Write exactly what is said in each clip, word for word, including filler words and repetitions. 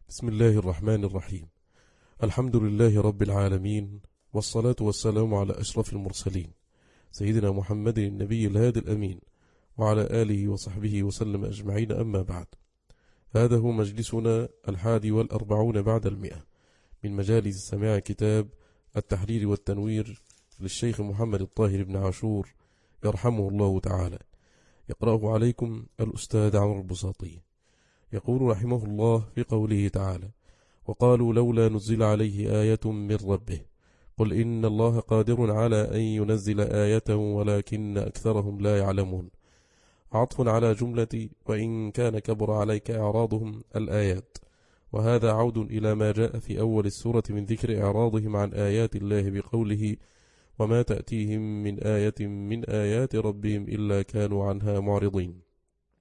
بسم الله الرحمن الرحيم. الحمد لله رب العالمين، والصلاة والسلام على أشرف المرسلين سيدنا محمد النبي الهادي الأمين، وعلى آله وصحبه وسلم أجمعين. أما بعد، هذا هو مجلسنا الحادي والأربعون بعد المئة من مجالس سماع كتاب التحرير والتنوير للشيخ محمد الطاهر بن عاشور يرحمه الله تعالى. يقرأه عليكم الأستاذ عمرو البساطي. يقول رحمه الله في قوله تعالى: وقالوا لولا نزل عليه آية من ربه قل إن الله قادر على أن ينزل آية ولكن أكثرهم لا يعلمون. عطف على جملة وإن كان كبر عليك إعراضهم الآيات، وهذا عود إلى ما جاء في أول السورة من ذكر إعراضهم عن آيات الله بقوله: وما تأتيهم من آية من آيات ربهم إلا كانوا عنها معرضين.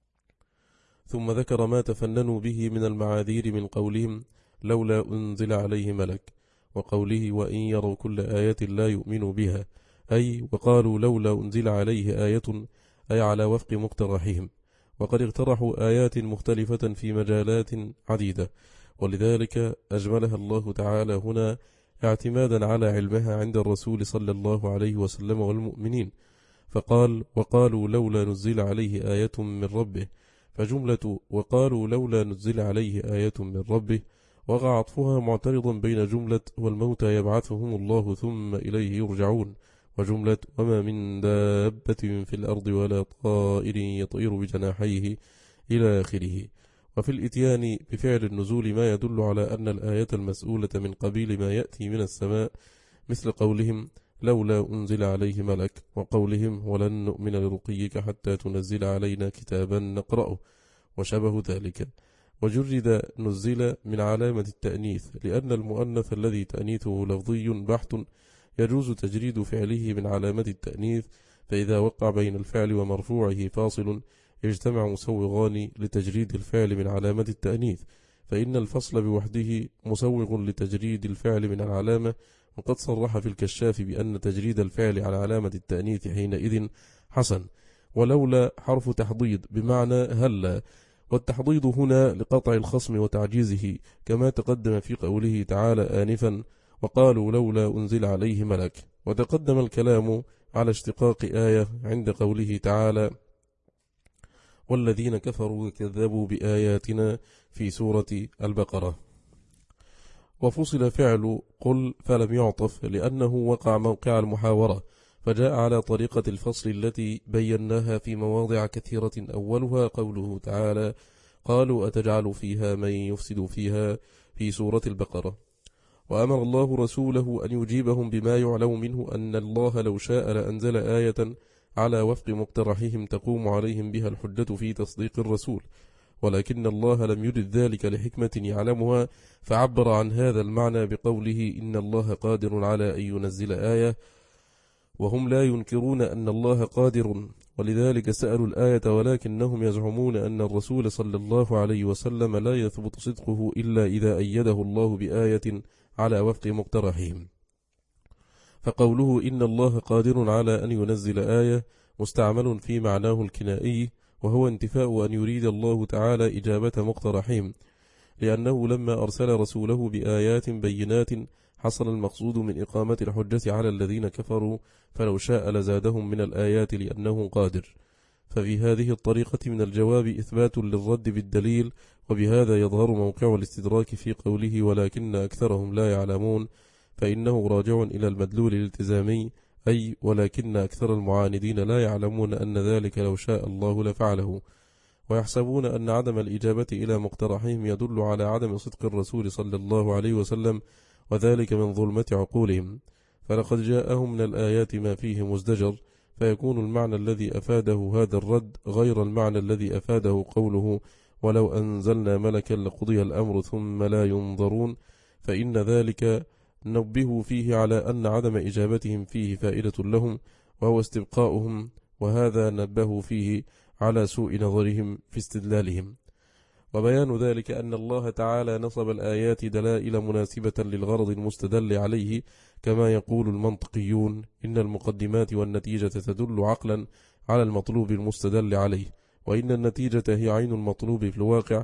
ثم ذكر ما تفننوا به من المعاذير من قولهم لولا أنزل عليه ملك، وقوله وإن يروا كل آية لا يؤمنوا بها، أي وقالوا لولا أنزل عليه آية أي على وفق مقترحهم، وقد اقترحوا آيات مختلفة في مجالات عديدة، ولذلك أجملها الله تعالى هنا اعتمادا على علمها عند الرسول صلى الله عليه وسلم والمؤمنين، فقال وقالوا لولا نزل عليه آية من ربه، فجملة وقالوا لولا نزل عليه آية من ربه وقع عطفها معترضا بين جملة والموتى يبعثهم الله ثم إليه يرجعون، وجملة وما من دابة في الأرض ولا طائر يطير بجناحيه إلى آخره. وفي الإتيان بفعل النزول ما يدل على أن الآية المسؤولة من قبيل ما يأتي من السماء، مثل قولهم لولا أنزل عليه ملك، وقولهم ولن نؤمن لرقيك حتى تنزل علينا كتابا نقرأه، وشبه ذلك. وجرد نزل من علامة التأنيث، لأن المؤنث الذي تأنيثه لفظي بحت يجوز تجريد فعله من علامة التأنيث، فإذا وقع بين الفعل ومرفوعه فاصل يجتمع مسوغان لتجريد الفعل من علامة التأنيث، فإن الفصل بوحده مسوغ لتجريد الفعل من العلامة، وقد صرح في الكشاف بأن تجريد الفعل على علامة التأنيث حينئذ حسن. ولولا حرف تحضيض بمعنى هلا، والتحضيض هنا لقطع الخصم وتعجيزه، كما تقدم في قوله تعالى آنفا وقالوا لولا أنزل عليه ملك. وتقدم الكلام على اشتقاق آية عند قوله تعالى والذين كفروا وكذبوا بآياتنا في سورة البقرة. وفصل فعل قل فلم يعطف لأنه وقع موقع المحاورة، فجاء على طريقة الفصل التي بيناها في مواضع كثيرة، أولها قوله تعالى قالوا أتجعل فيها من يفسد فيها في سورة البقرة. وأمر الله رسوله أن يجيبهم بما يعلم منه أن الله لو شاء لأنزل آية على وفق مقترحهم تقوم عليهم بها الحجة في تصديق الرسول، ولكن الله لم يرد ذلك لحكمة يعلمها، فعبر عن هذا المعنى بقوله إن الله قادر على أن ينزل آية، وهم لا ينكرون أن الله قادر، ولذلك سألوا الآية، ولكنهم يزعمون أن الرسول صلى الله عليه وسلم لا يثبت صدقه إلا إذا أيده الله بآية على وفق مقترحهم. فقوله إن الله قادر على أن ينزل آية مستعمل في معناه الكنائي، وهو انتفاء أن يريد الله تعالى إجابة مقترحهم، لأنه لما أرسل رسوله بآيات بينات حصل المقصود من إقامة الحجة على الذين كفروا، فلو شاء لزادهم من الآيات لأنه قادر. ففي هذه الطريقة من الجواب إثبات للرد بالدليل، وبهذا يظهر موقع الاستدراك في قوله ولكن أكثرهم لا يعلمون، فإنه راجع إلى المدلول الالتزامي، أي ولكن أكثر المعاندين لا يعلمون أن ذلك لو شاء الله لفعله، ويحسبون أن عدم الإجابة إلى مقترحهم يدل على عدم صدق الرسول صلى الله عليه وسلم، وذلك من ظلمة عقولهم. فلقد جاءهم من الآيات ما فيه مزدجر، فيكون المعنى الذي أفاده هذا الرد غير المعنى الذي أفاده قوله ولو أنزلنا ملكا لقضي الأمر ثم لا ينظرون، فإن ذلك نبه فيه على أن عدم إجابتهم فيه فائدة لهم وهو استبقاؤهم، وهذا نبه فيه على سوء نظرهم في استدلالهم. وبيان ذلك أن الله تعالى نصب الآيات دلائل مناسبة للغرض المستدل عليه، كما يقول المنطقيون إن المقدمات والنتيجة تدل عقلا على المطلوب المستدل عليه، وإن النتيجة هي عين المطلوب في الواقع،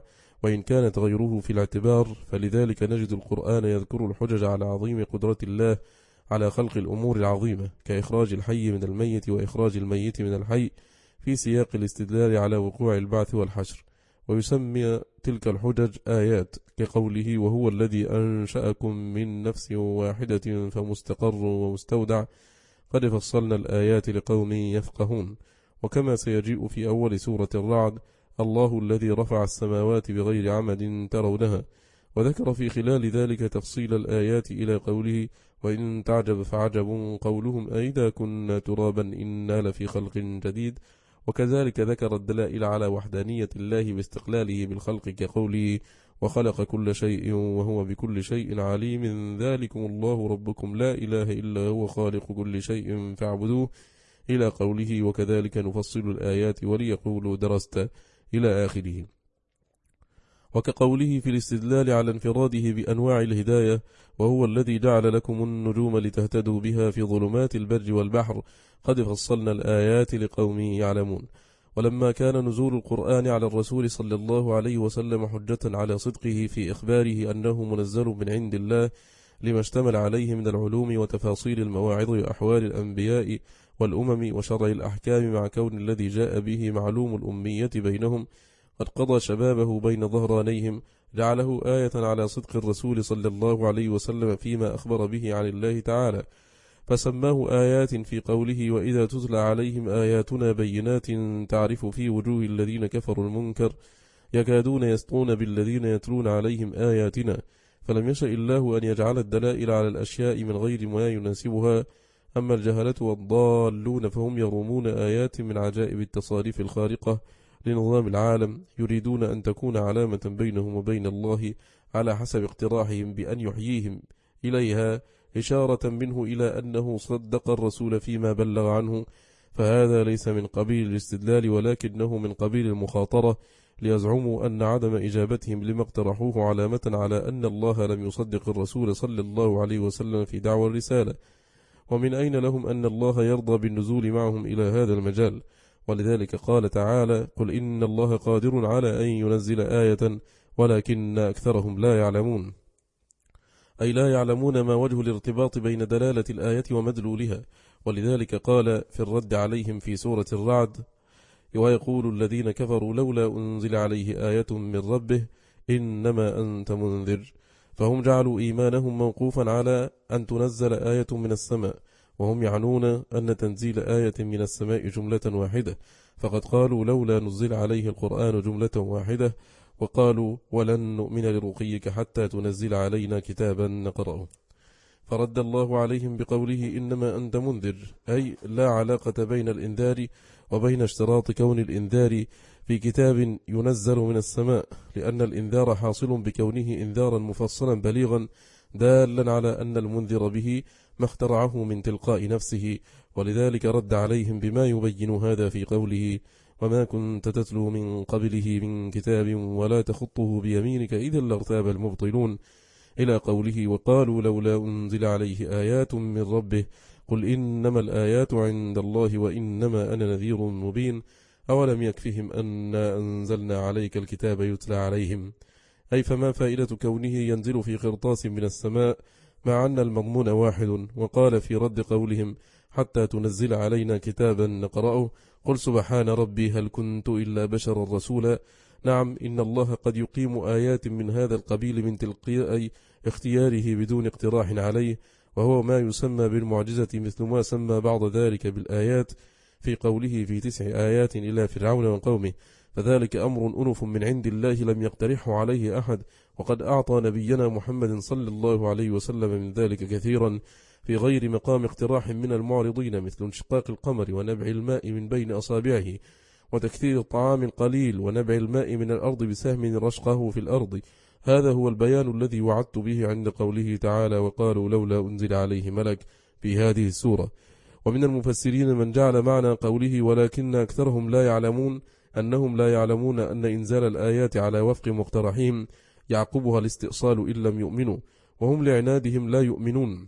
وإن كانت غيره في الاعتبار، فلذلك نجد القرآن يذكر الحجج على عظيم قدرة الله على خلق الأمور العظيمة، كإخراج الحي من الميت وإخراج الميت من الحي، في سياق الاستدلال على وقوع البعث والحشر. ويسمى تلك الحجج آيات، كقوله: وهو الذي أنشأكم من نفس واحدة فمستقر ومستودع، قد فصلنا الآيات لقوم يفقهون. وكما سيجيء في أول سورة الرعد: الله الذي رفع السماوات بغير عمد ترونها. وذكر في خلال ذلك تفصيل الآيات إلى قوله: وإن تعجب فعجب قولهم أئذا كنا ترابا إنا لفي خلق جديد. وكذلك ذكر الدلائل على وحدانية الله باستقلاله بالخلق، كقوله: وخلق كل شيء وهو بكل شيء عليم، ذلكم الله ربكم لا إله إلا هو خالق كل شيء فاعبدوه، إلى قوله: وكذلك نفصل الآيات وليقولوا درست، إلى آخره. وكقوله في الاستدلال على انفراده بأنواع الهداية: وهو الذي جعل لكم النجوم لتهتدوا بها في ظلمات البر والبحر، قد فصلنا الآيات لقوم يعلمون. ولما كان نزول القرآن على الرسول صلى الله عليه وسلم حجة على صدقه في إخباره أنه منزل من عند الله، لما اشتمل عليه من العلوم وتفاصيل المواعظ وأحوال الأنبياء والأمم وشرع الأحكام، مع كون الذي جاء به معلوم الأمية بينهم قد قضى شبابه بين ظهرانيهم، جعله آية على صدق الرسول صلى الله عليه وسلم فيما أخبر به عن الله تعالى، فسماه آيات في قوله: وإذا تتلى عليهم آياتنا بينات تعرف في وجوه الذين كفروا المنكر يكادون يسطون بالذين يتلون عليهم آياتنا. فلم يشأ الله أن يجعل الدلائل على الأشياء من غير ما يناسبها. أما الجهلة والضالون فهم يرومون آيات من عجائب التصاريف الخارقة لنظام العالم، يريدون أن تكون علامة بينهم وبين الله على حسب اقتراحهم بأن يحييهم إليها، إشارة منه إلى أنه صدق الرسول فيما بلغ عنه. فهذا ليس من قبيل الاستدلال، ولكنه من قبيل المخاطرة، ليزعموا أن عدم إجابتهم لما اقترحوه علامة على أن الله لم يصدق الرسول صلى الله عليه وسلم في دعوى الرسالة. ومن أين لهم أن الله يرضى بالنزول معهم إلى هذا المجال؟ ولذلك قال تعالى: قل إن الله قادر على أن ينزل آية ولكن أكثرهم لا يعلمون، أي لا يعلمون ما وجه الارتباط بين دلالة الآية ومدلولها. ولذلك قال في الرد عليهم في سورة الرعد: ويقول الذين كفروا لولا أنزل عليه آية من ربه إنما أنت منذر. فهم جعلوا إيمانهم موقوفا على أن تنزل آية من السماء، وهم يعنون أن تنزيل آية من السماء جملة واحدة، فقد قالوا لولا نزل عليه القرآن جملة واحدة، وقالوا ولن نؤمن لرقيك حتى تنزل علينا كتابا نقرأه. فرد الله عليهم بقوله: إنما أنت منذر، أي لا علاقة بين الإنذار وبين اشتراط كون الإنذار في كتاب ينزل من السماء، لأن الإنذار حاصل بكونه إنذارا مفصلا بليغا دالا على أن المنذر به ما اخترعه من تلقاء نفسه. ولذلك رد عليهم بما يبين هذا في قوله: وما كنت تتلو من قبله من كتاب ولا تخطه بيمينك إذا لارتاب المبطلون، إلى قوله: وقالوا لولا أنزل عليه آيات من ربه قل إنما الآيات عند الله وإنما أنا نذير مبين أولم يكفهم أنا أنزلنا عليك الكتاب يتلى عليهم. أي فما فائدة كونه ينزل في قرطاس من السماء مع أن المضمون واحد؟ وقال في رد قولهم: حتى تنزل علينا كتابا نقرأه قل سبحان ربي هل كنت إلا بشرا رسولا. نعم، إن الله قد يقيم آيات من هذا القبيل من تلقاء اختياره بدون اقتراح عليه، وهو ما يسمى بالمعجزة، مثل ما سمى بعض ذلك بالآيات في قوله في تسع آيات إلى فرعون وقومه، فذلك أمر أنف من عند الله لم يقترحه عليه أحد، وقد أعطى نبينا محمد صلى الله عليه وسلم من ذلك كثيرا في غير مقام اقتراح من المعرضين، مثل انشقاق القمر ونبع الماء من بين أصابعه، وتكثير الطعام القليل، ونبع الماء من الأرض بسهم رشقه في الأرض. هذا هو البيان الذي وعدت به عند قوله تعالى: وقالوا لولا أنزل عليه ملك في هذه السورة. ومن المفسرين من جعل معنى قوله ولكن أكثرهم لا يعلمون أنهم لا يعلمون أن إنزال الآيات على وفق مقترحهم يعقبها الاستئصال إن لم يؤمنوا، وهم لعنادهم لا يؤمنون،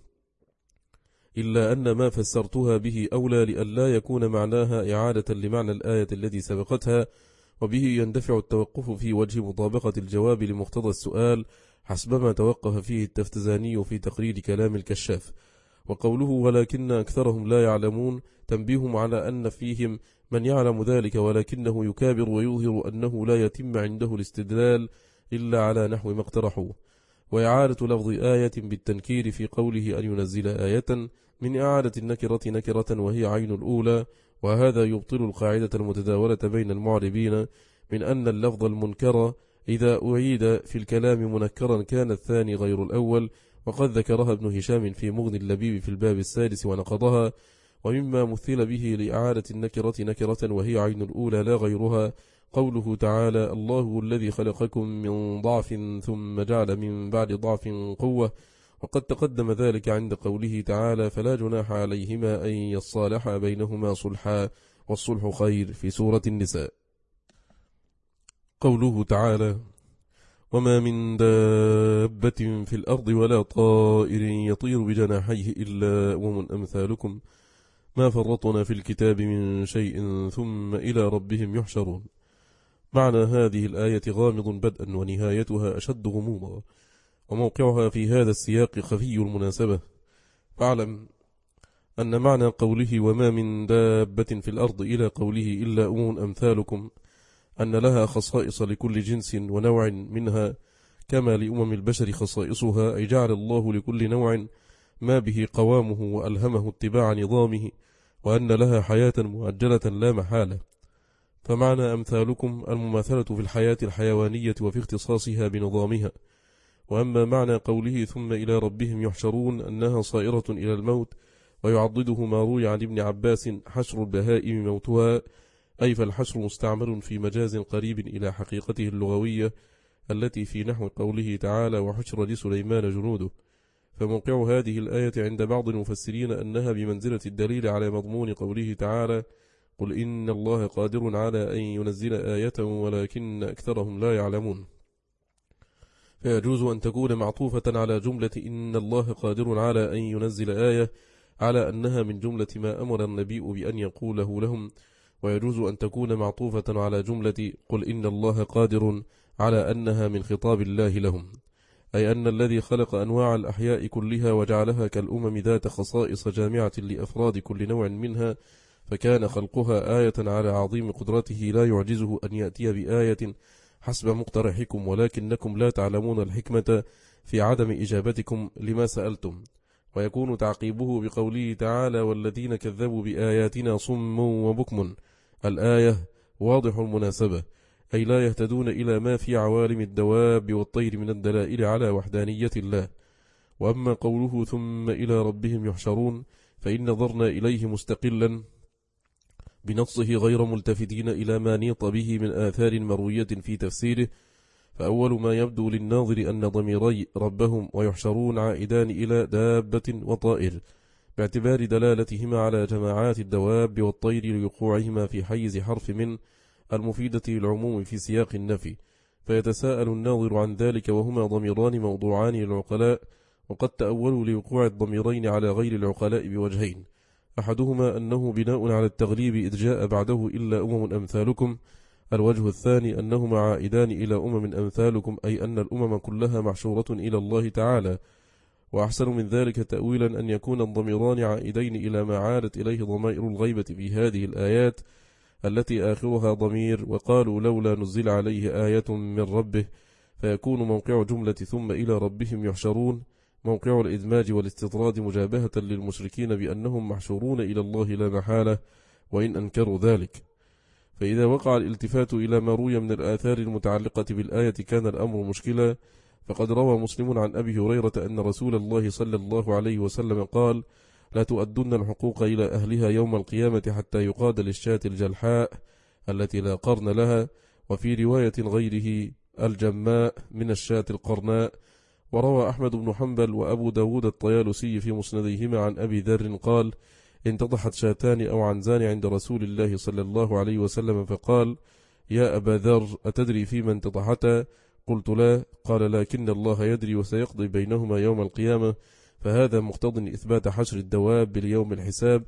إلا أن ما فسرتها به أولى لأن لا يكون معناها إعادة لمعنى الآية التي سبقتها، وبه يندفع التوقف في وجه مطابقة الجواب لمقتضى السؤال حسبما توقف فيه التفتزاني في تقرير كلام الكشاف. وقوله ولكن أكثرهم لا يعلمون تنبيهم على أن فيهم من يعلم ذلك ولكنه يكابر ويظهر أنه لا يتم عنده الاستدلال إلا على نحو ما اقترحوه. وإعادة لفظ آية بالتنكير في قوله أن ينزل آية من إعادة النكرة نكرة وهي عين الأولى، وهذا يبطل القاعدة المتداولة بين المعربين من أن اللفظ المنكر إذا أعيد في الكلام منكرا كان الثاني غير الأول، وقد ذكرها ابن هشام في مغني اللبيب في الباب السادس ونقضها. ومما مثل به لإعادة النكرة نكرة وهي عين الأولى لا غيرها قوله تعالى الله الذي خلقكم من ضعف ثم جعل من بعد ضعف قوة، وقد تقدم ذلك عند قوله تعالى فلا جناح عليهما أن يصالحا بينهما صلحا والصلح خير في سورة النساء. قوله تعالى وما من دابة في الأرض ولا طائر يطير بجناحيه إلا أمم أمثالكم ما فرطنا في الكتاب من شيء ثم إلى ربهم يحشرون. معنى هذه الآية غامض بدءا ونهايتها أشد غموضا، وموقعها في هذا السياق خفي المناسبة. فاعلم أن معنى قوله وما من دابة في الأرض إلى قوله إلا أمم أمثالكم أن لها خصائص لكل جنس ونوع منها كما لأمم البشر خصائصها، أي جعل الله لكل نوع ما به قوامه وألهمه اتباع نظامه، وأن لها حياة مؤجلة لا محالة. فمعنى أمثالكم المماثلة في الحياة الحيوانية وفي اختصاصها بنظامها. وأما معنى قوله ثم إلى ربهم يحشرون أنها صائرة إلى الموت، ويعضده ما روي عن ابن عباس حشر البهائم موتها، أي فالحشر مستعمل في مجاز قريب إلى حقيقته اللغوية التي في نحو قوله تعالى وحشر لسليمان جنوده. فموقع هذه الآية عند بعض المفسرين أنها بمنزلة الدليل على مضمون قوله تعالى قل إن الله قادر على أن ينزل آية ولكن أكثرهم لا يعلمون، فيجوز أن تكون معطوفة على جملة إن الله قادر على أن ينزل آية على أنها من جملة ما أمر النبي بأن يقوله لهم، ويجوز أن تكون معطوفة على جملة قل إن الله قادر على أنها من خطاب الله لهم، أي أن الذي خلق أنواع الأحياء كلها وجعلها كالأمم ذات خصائص جامعة لأفراد كل نوع منها، فكان خلقها آية على عظيم قدرته لا يعجزه أن يأتي بآية حسب مقترحكم، ولكنكم لا تعلمون الحكمة في عدم إجابتكم لما سألتم. ويكون تعقيبه بقوله تعالى والذين كذبوا بآياتنا صم وبكم، الآية واضح المناسبة، أي لا يهتدون إلى ما في عوالم الدواب والطير من الدلائل على وحدانية الله. وأما قوله ثم إلى ربهم يحشرون فإن نظرنا إليه مستقلا بنصه غير ملتفتين إلى ما نيط به من آثار مروية في تفسيره. فأول ما يبدو للناظر أن ضميري ربهم ويحشرون عائدان إلى دابة وطائر، باعتبار دلالتهما على جماعات الدواب والطير لوقوعهما في حيز حرف من المفيدة للعموم في سياق النفي، فيتساءل الناظر عن ذلك وهما ضميران موضوعان للعقلاء، وقد تأولوا لوقوع الضميرين على غير العقلاء بوجهين، أحدهما أنه بناء على التغليب إذ جاء بعده إلا أمم أمثالكم، الوجه الثاني أنهما عائدان إلى أمم أمثالكم، أي أن الأمم كلها محشورة إلى الله تعالى. وأحسن من ذلك تأويلا أن يكون الضميران عائدين إلى ما عادت إليه ضمائر الغيبة في هذه الآيات التي آخرها ضمير وقالوا لولا نزل عليه آية من ربه، فيكون موقع جملة ثم إلى ربهم يحشرون موقع الإدماج والاستطراد مجابهة للمشركين بأنهم محشورون إلى الله لا محالة وإن أنكروا ذلك. فإذا وقع الالتفات إلى ما روي من الآثار المتعلقة بالآية كان الأمر مشكلا. فقد روى مسلم عن أبي هريرة أن رسول الله صلى الله عليه وسلم قال لا تؤدن الحقوق إلى أهلها يوم القيامة حتى يقاد للشاة الجلحاء التي لا قرن لها، وفي رواية غيره الجماء من الشاة القرناء. وروى أحمد بن حنبل وأبو داود الطيالسي في مسنديهما عن أبي ذر قال انتضحت شاتان أو عنزان عند رسول الله صلى الله عليه وسلم فقال يا أبا ذر أتدري فيما انتضحتا؟ قلت لا. قال لكن الله يدري وسيقضي بينهما يوم القيامة، فهذا مقتض إثبات حشر الدواب باليوم الحساب،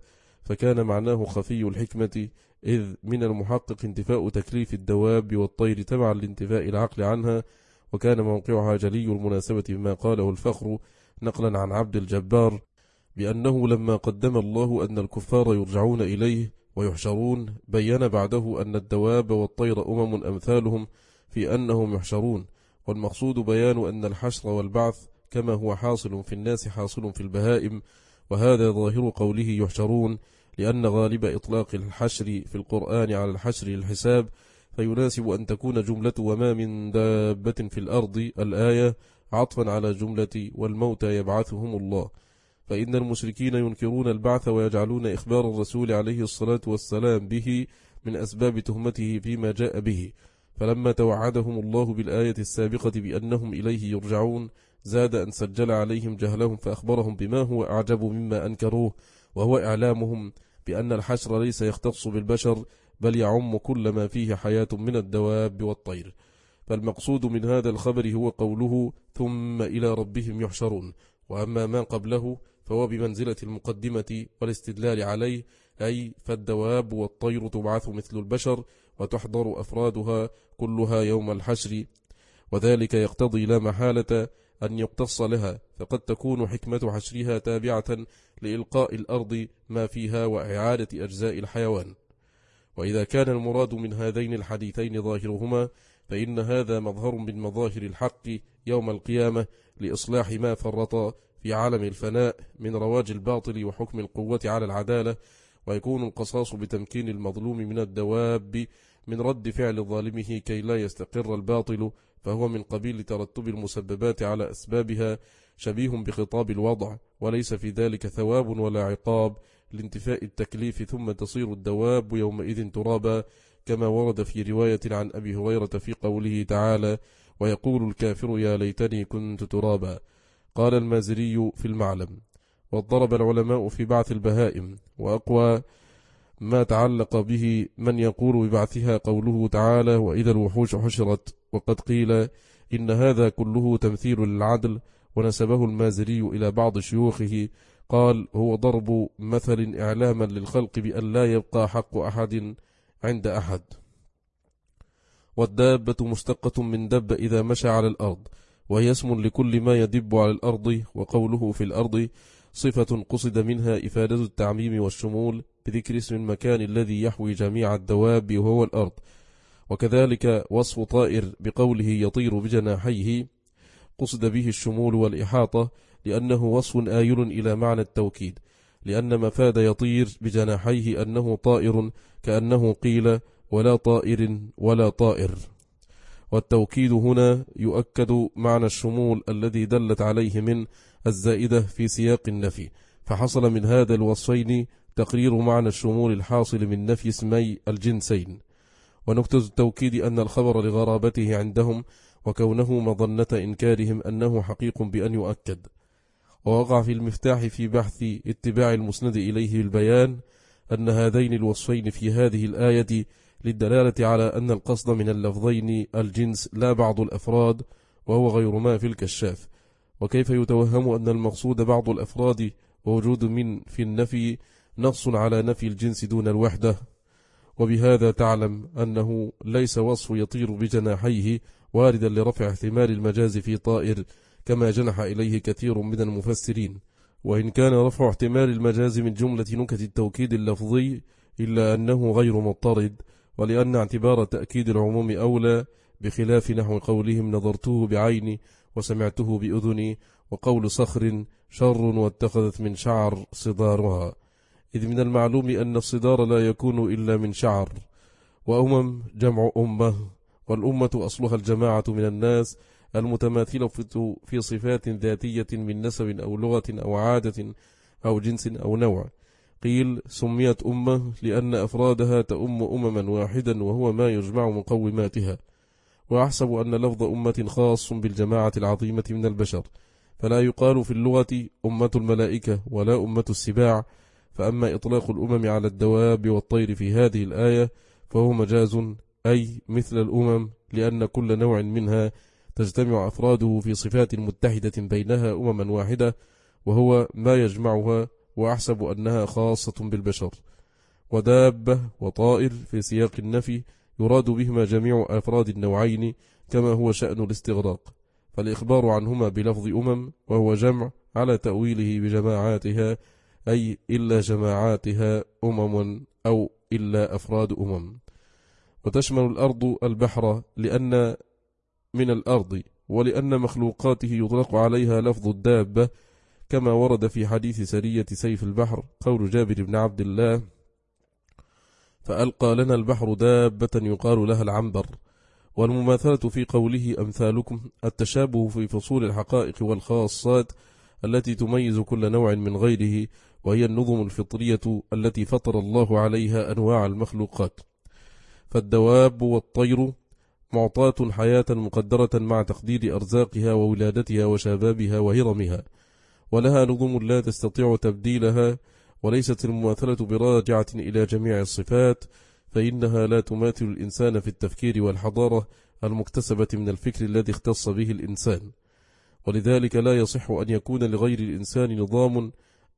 فكان معناه خفي الحكمة، إذ من المحقق انتفاء تكليف الدواب والطير تبعا لانتفاء العقل عنها، وكان موقعها جلي المناسبة بما قاله الفخر نقلا عن عبد الجبار بأنه لما قدم الله أن الكفار يرجعون إليه ويحشرون، بين بعده أن الدواب والطير أمم أمثالهم في أنهم يحشرون، والمقصود بيان أن الحشر والبعث كما هو حاصل في الناس حاصل في البهائم، وهذا ظاهر قوله يحشرون، لأن غالب إطلاق الحشر في القرآن على الحشر للحساب، فيناسب أن تكون جملة وما من دابة في الأرض الآية عطفا على جملة والموتى يبعثهم الله، فإن المشركين ينكرون البعث ويجعلون إخبار الرسول عليه الصلاة والسلام به من أسباب تهمته فيما جاء به، فلما توعدهم الله بالآية السابقة بأنهم إليه يرجعون زاد أن سجل عليهم جهلهم فأخبرهم بما هو أعجب مما أنكروه، وهو إعلامهم بأن الحشر ليس يختص بالبشر بل يعم كل ما فيه حياة من الدواب والطير. فالمقصود من هذا الخبر هو قوله ثم إلى ربهم يحشرون، وأما ما قبله فهو بمنزلة المقدمة والاستدلال عليه، أي فالدواب والطير تبعث مثل البشر وتحضر أفرادها كلها يوم الحشر، وذلك يقتضي لا محالة أن يقتص لها، فقد تكون حكمة حشرها تابعة لإلقاء الأرض ما فيها وإعادة أجزاء الحيوان. وإذا كان المراد من هذين الحديثين ظاهرهما، فإن هذا مظهر من مظاهر الحق يوم القيامة لإصلاح ما فرط في عالم الفناء من رواج الباطل وحكم القوة على العدالة، ويكون القصاص بتمكين المظلوم من الدواب من رد فعل ظالمه كي لا يستقر الباطل، فهو من قبيل ترتب المسببات على أسبابها، شبيه بخطاب الوضع، وليس في ذلك ثواب ولا عقاب لانتفاء التكليف، ثم تصير الدواب يومئذ ترابا، كما ورد في رواية عن أبي هريرة في قوله تعالى ويقول الكافر يا ليتني كنت ترابا. قال المازري في المعلم: واضطرب العلماء في بعث البهائم، وأقوى ما تعلق به من يقول ببعثها قوله تعالى وإذا الوحوش حشرت، وقد قيل إن هذا كله تمثيل للعدل، ونسبه المازري إلى بعض شيوخه، قال هو ضرب مثل إعلاما للخلق بأن لا يبقى حق أحد عند أحد. والدابة مشتقة من دب إذا مشى على الأرض، وهي اسم لكل ما يدب على الأرض، وقوله في الأرض صفة قصد منها إفادة التعميم والشمول بذكر اسم المكان الذي يحوي جميع الدواب وهو الأرض. وكذلك وصف طائر بقوله يطير بجناحيه قصد به الشمول والإحاطة، لأنه وصف آيل إلى معنى التوكيد، لأن مفاد يطير بجناحيه أنه طائر، كأنه قيل ولا طائر ولا طائر. والتوكيد هنا يؤكد معنى الشمول الذي دلت عليه من الزائدة في سياق النفي، فحصل من هذا الوصفين تقرير معنى الشمول الحاصل من نفي اسمي الجنسين. ونكتة التوكيد أن الخبر لغرابته عندهم وكونه مظنة إنكارهم أنه حقيق بأن يؤكد. ووقع في المفتاح في بحث اتباع المسند إليه البيان أن هذين الوصفين في هذه الآية للدلالة على أن القصد من اللفظين الجنس لا بعض الأفراد، وهو غير ما في الكشاف. وكيف يتوهم أن المقصود بعض الأفراد ووجود من في النفي نص على نفي الجنس دون الوحدة؟ وبهذا تعلم أنه ليس وصف يطير بجناحيه واردا لرفع احتمال المجاز في طائر كما جنح إليه كثير من المفسرين، وإن كان رفع احتمال المجاز من جملة نكت التوكيد اللفظي إلا أنه غير مضطرد، ولأن اعتبار تأكيد العموم أولى، بخلاف نحو قولهم نظرته بعيني وسمعته بأذني، وقول صخر شر واتخذت من شعر صدارها، إذ من المعلوم أن الصدار لا يكون إلا من شعر. وأمم جمع أمة، والأمة أصلها الجماعة من الناس المتماثلة في صفات ذاتية من نسب أو لغة أو عادة أو جنس أو نوع. قيل سميت أمة لأن أفرادها تأم أمما واحدا، وهو ما يجمع مقوماتها. وأحسب أن لفظ أمة خاص بالجماعة العظيمة من البشر، فلا يقال في اللغة أمة الملائكة ولا أمة السباع. فأما إطلاق الأمم على الدواب والطير في هذه الآية فهو مجاز، أي مثل الأمم، لأن كل نوع منها تجتمع أفراده في صفات متحدة بينها أمما واحدة، وهو ما يجمعها وأحسب أنها خاصة بالبشر. ودابة وطائر في سياق النفي يراد بهما جميع أفراد النوعين كما هو شأن الاستغراق، فالإخبار عنهما بلفظ أمم وهو جمع على تأويله بجماعاتها، أي إلا جماعاتها أمم أو إلا أفراد أمم. وتشمل الأرض البحر لأن من الأرض، ولأن مخلوقاته يطلق عليها لفظ الدابة، كما ورد في حديث سرية سيف البحر قول جابر بن عبد الله: فألقى لنا البحر دابة يقال لها العنبر. والمماثلة في قوله أمثالكم التشابه في فصول الحقائق والخاصات التي تميز كل نوع من غيره، وهي النظم الفطرية التي فطر الله عليها أنواع المخلوقات. فالدواب والطير معطاة حياة مقدرة مع تقدير أرزاقها وولادتها وشبابها وهرمها، ولها نظم لا تستطيع تبديلها، وليست المماثلة براجعة إلى جميع الصفات، فإنها لا تماثل الإنسان في التفكير والحضارة المكتسبة من الفكر الذي اختص به الإنسان. ولذلك لا يصح أن يكون لغير الإنسان نظام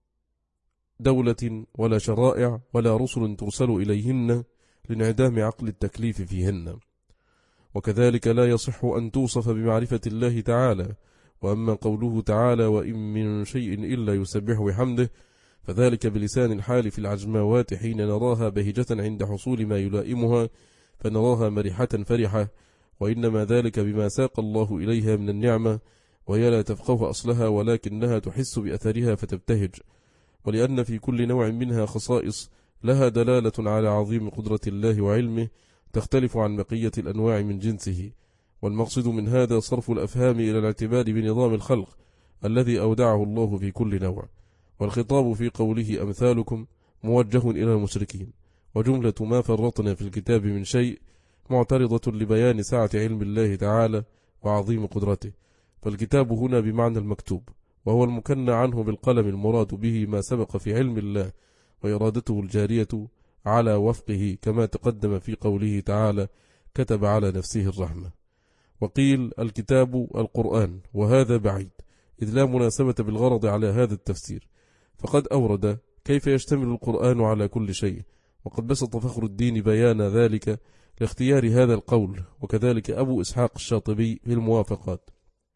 دولة ولا شرائع ولا رسل ترسل إليهن لانعدام عقل التكليف فيهن. وكذلك لا يصح أن توصف بمعرفة الله تعالى. وأما قوله تعالى: وإن من شيء إلا يسبح بحمده، فذلك بلسان الحال في العجماوات حين نراها بهجة عند حصول ما يلائمها فنراها مرحة فرحة، وإنما ذلك بما ساق الله إليها من النعمة، وهي لا تفقه أصلها ولكنها تحس بأثرها فتبتهج. ولأن في كل نوع منها خصائص لها دلالة على عظيم قدرة الله وعلمه تختلف عن بقية الأنواع من جنسه. والمقصد من هذا صرف الأفهام إلى الاعتبار بنظام الخلق الذي أودعه الله في كل نوع. والخطاب في قوله أمثالكم موجه إلى المشركين، وجملة ما فرطنا في الكتاب من شيء معترضة لبيان سعة علم الله تعالى وعظيم قدرته. فالكتاب هنا بمعنى المكتوب، وهو المكنى عنه بالقلم، المراد به ما سبق في علم الله وإرادته الجارية على وفقه، كما تقدم في قوله تعالى: كتب على نفسه الرحمة. وقيل الكتاب القرآن، وهذا بعيد إذ لا مناسبة بالغرض على هذا التفسير، فقد أورد كيف يشتمل القرآن على كل شيء، وقد بسط فخر الدين بيان ذلك لاختيار هذا القول، وكذلك أبو إسحاق الشاطبي في الموافقات.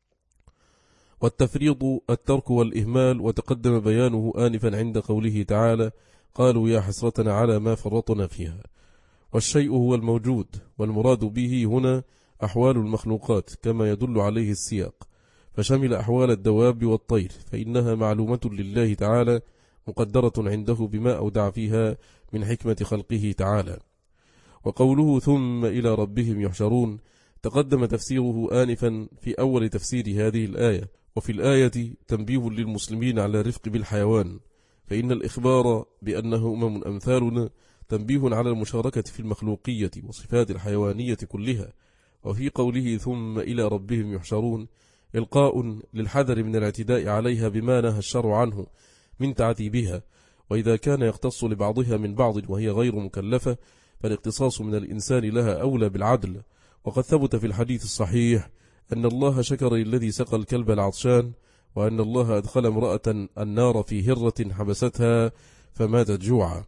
والتفريط الترك والإهمال، وتقدم بيانه آنفا عند قوله تعالى: قالوا يا حسرتنا على ما فرطنا فيها. والشيء هو الموجود، والمراد به هنا أحوال المخلوقات كما يدل عليه السياق، فشمل أحوال الدواب والطير، فإنها معلومة لله تعالى مقدرة عنده بما أودع فيها من حكمة خلقه تعالى. وقوله ثم إلى ربهم يحشرون تقدم تفسيره آنفا في أول تفسير هذه الآية. وفي الآية تنبيه للمسلمين على رفق بالحيوان، فإن الإخبار بأنه أمم أمثالنا تنبيه على المشاركة في المخلوقية وصفات الحيوانية كلها. وفي قوله ثم إلى ربهم يحشرون إلقاء للحذر من الاعتداء عليها بما نهى الشرع عنه من تعذيبها، وإذا كان يختص لبعضها من بعض وهي غير مكلفة فالاقتصاص من الإنسان لها أولى بالعدل. وقد ثبت في الحديث الصحيح أن الله شكر للذي سقى الكلب العطشان، وأن الله أدخل امرأة النار في هرة حبستها فماتت جوعا.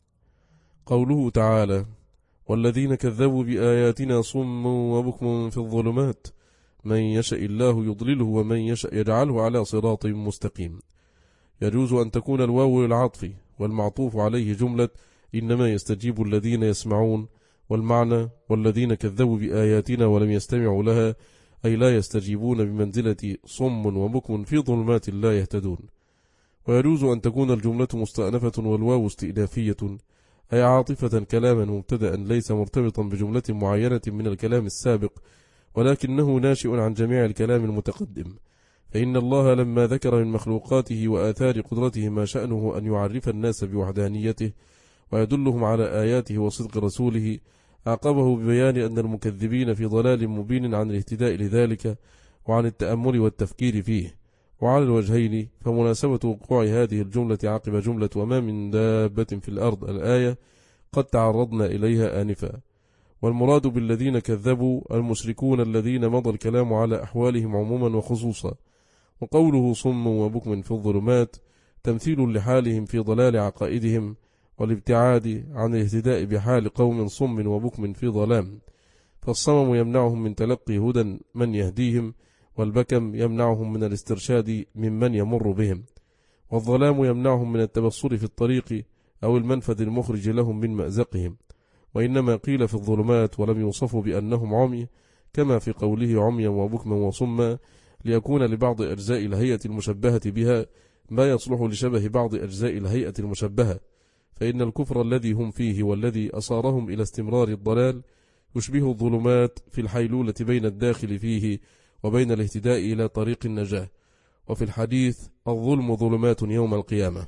قوله تعالى: والذين كذبوا بآياتنا صم وبكم في الظلمات من يشاء الله يضلله ومن يشاء يجعله على صراط مستقيم. يجوز أن تكون الواو للعطف، والمعطوف عليه جملة إنما يستجيب الذين يسمعون، والمعنى والذين كذبوا بآياتنا ولم يستمعوا لها، أي لا يستجيبون بمنزلة صم وبكم في ظلمات لا يهتدون. ويجوز أن تكون الجملة مستأنفة والواو استئنافية، أي عاطفة كلاما مبتدأ ليس مرتبطا بجملة معينة من الكلام السابق، ولكنه ناشئ عن جميع الكلام المتقدم. فإن الله لما ذكر من مخلوقاته وآثار قدرته ما شأنه أن يعرف الناس بوحدانيته ويدلهم على آياته وصدق رسوله، عقبه ببيان أن المكذبين في ضلال مبين عن الاهتداء لذلك وعن التأمل والتفكير فيه. وعلى الوجهين فمناسبة وقوع هذه الجملة عقب جملة وما من دابة في الأرض الآية قد تعرضنا إليها آنفا. والمراد بالذين كذبوا المشركون الذين مضى الكلام على أحوالهم عموما وخصوصا. وقوله صم وبكم في الظلمات تمثيل لحالهم في ضلال عقائدهم والابتعاد عن الاهتداء بحال قوم صم وبكم في ظلام، فالصمم يمنعهم من تلقي هدى من يهديهم، والبكم يمنعهم من الاسترشاد ممن يمر بهم، والظلام يمنعهم من التبصر في الطريق أو المنفذ المخرج لهم من مأزقهم. وإنما قيل في الظلمات ولم يوصفوا بأنهم عمي، كما في قوله عميا وبكما وصما، ليكون لبعض أجزاء الهيئة المشبهة بها ما يصلح لشبه بعض أجزاء الهيئة المشبهة، فإن الكفر الذي هم فيه والذي أصارهم إلى استمرار الضلال يشبه الظلمات في الحيلولة بين الداخل فيه وبين الاهتداء إلى طريق النجاة. وفي الحديث الظلم ظلمات يوم القيامة.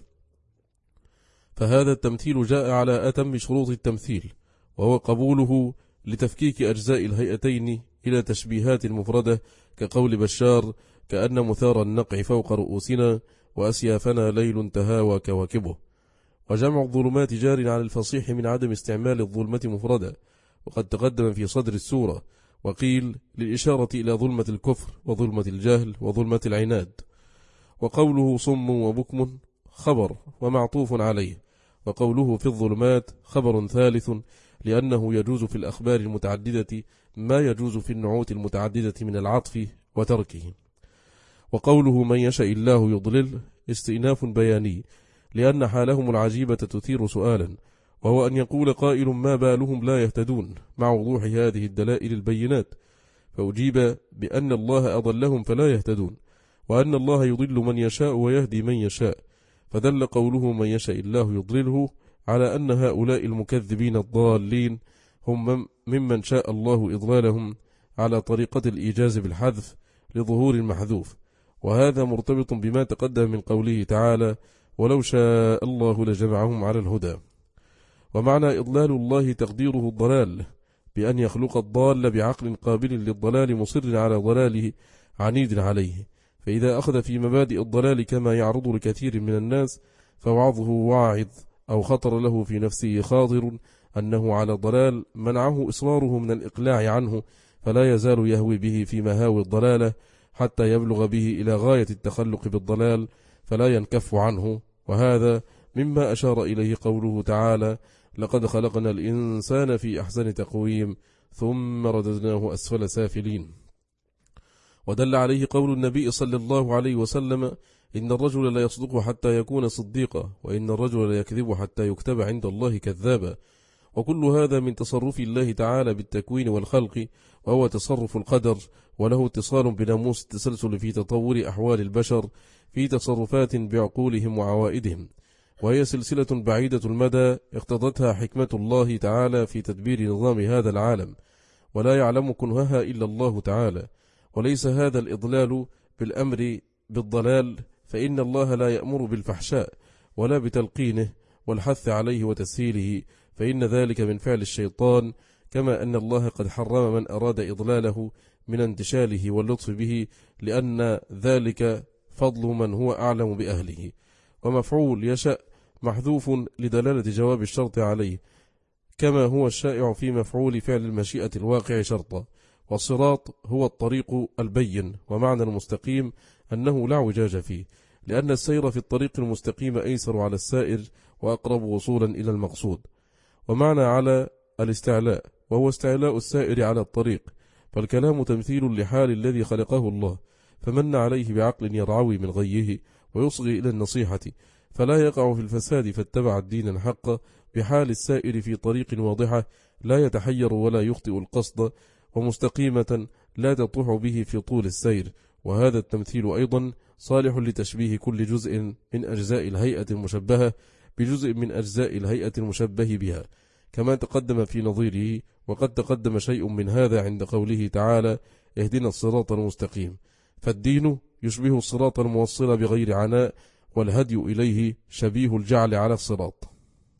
فهذا التمثيل جاء على أتم شروط التمثيل، وهو قبوله لتفكيك أجزاء الهيئتين إلى تشبيهات مفردة، كقول بشار: كأن مثار النقع فوق رؤوسنا وأسيافنا ليل تهاوى كواكبه. وجمع الظلمات جار على الفصيح من عدم استعمال الظلمة مفردة، وقد تقدم في صدر السورة، وقيل للإشارة إلى ظلمة الكفر وظلمة الجهل وظلمة العناد. وقوله صم وبكم خبر ومعطوف عليه، وقوله في الظلمات خبر ثالث، لأنه يجوز في الأخبار المتعددة ما يجوز في النعوت المتعددة من العطف وتركه. وقوله من يشاء الله يضلل استئناف بياني، لأن حالهم العجيبة تثير سؤالا، وهو أن يقول قائل ما بالهم لا يهتدون مع وضوح هذه الدلائل البينات، فأجيب بأن الله أضلهم فلا يهتدون، وأن الله يضل من يشاء ويهدي من يشاء، فدل قوله من يشاء الله يضلله على أن هؤلاء المكذبين الضالين هم ممن شاء الله إضلالهم على طريقة الإيجاز بالحذف لظهور المحذوف، وهذا مرتبط بما تقدم من قوله تعالى ولو شاء الله لجمعهم على الهدى. ومعنى إضلال الله تقديره الضلال، بأن يخلق الضال بعقل قابل للضلال مصر على ضلاله عنيد عليه، فإذا أخذ في مبادئ الضلال كما يعرض لكثير من الناس فوعظه واعظ أو خطر له في نفسه خاطر أنه على ضلال منعه إصراره من الإقلاع عنه، فلا يزال يهوي به في مهاوي الضلالة حتى يبلغ به إلى غاية التخلق بالضلال فلا ينكف عنه. وهذا مما أشار إليه قوله تعالى لقد خلقنا الإنسان في أحسن تقويم ثم رددناه أسفل سافلين. ودل عليه قول النبي صلى الله عليه وسلم إن الرجل لا يصدق حتى يكون صديقا، وإن الرجل لا يكذب حتى يكتب عند الله كذابا. وكل هذا من تصرف الله تعالى بالتكوين والخلق، وهو تصرف القدر، وله اتصال بناموس التسلسل في تطور أحوال البشر في تصرفات بعقولهم وعوائدهم، وهي سلسلة بعيدة المدى اقتضتها حكمة الله تعالى في تدبير نظام هذا العالم، ولا يعلم كنهها إلا الله تعالى. وليس هذا الإضلال بالأمر بالضلال، فإن الله لا يأمر بالفحشاء ولا بتلقينه والحث عليه وتسهيله، فإن ذلك من فعل الشيطان، كما أن الله قد حرم من أراد إضلاله من انتشاله واللطف به، لأن ذلك فضل من هو أعلم بأهله. ومفعول يشاء محذوف لدلالة جواب الشرط عليه، كما هو الشائع في مفعول فعل المشيئة الواقع شرطا. والصراط هو الطريق البين، ومعنى المستقيم أنه لا اعوجاج فيه، لأن السير في الطريق المستقيم أيسر على السائر وأقرب وصولا إلى المقصود. ومعنى على الاستعلاء، وهو استعلاء السائر على الطريق، فالكلام تمثيل لحال الذي خلقه الله، فمن عليه بعقل يرعوي من غيه ويصغي إلى النصيحة، فلا يقع في الفساد فاتبع الدين الحق، بحال السائر في طريق واضحة لا يتحير ولا يخطئ القصد، ومستقيمة لا تطوح به في طول السير. وهذا التمثيل أيضا صالح لتشبيه كل جزء من أجزاء الهيئة المشبهة بجزء من أجزاء الهيئة المشبه بها، كما تقدم في نظيره. وقد تقدم شيء من هذا عند قوله تعالى اهدنا الصراط المستقيم، فالدين يشبه الصراط الموصل بغير عناء، والهدي إليه شبيه الجعل على الصراط.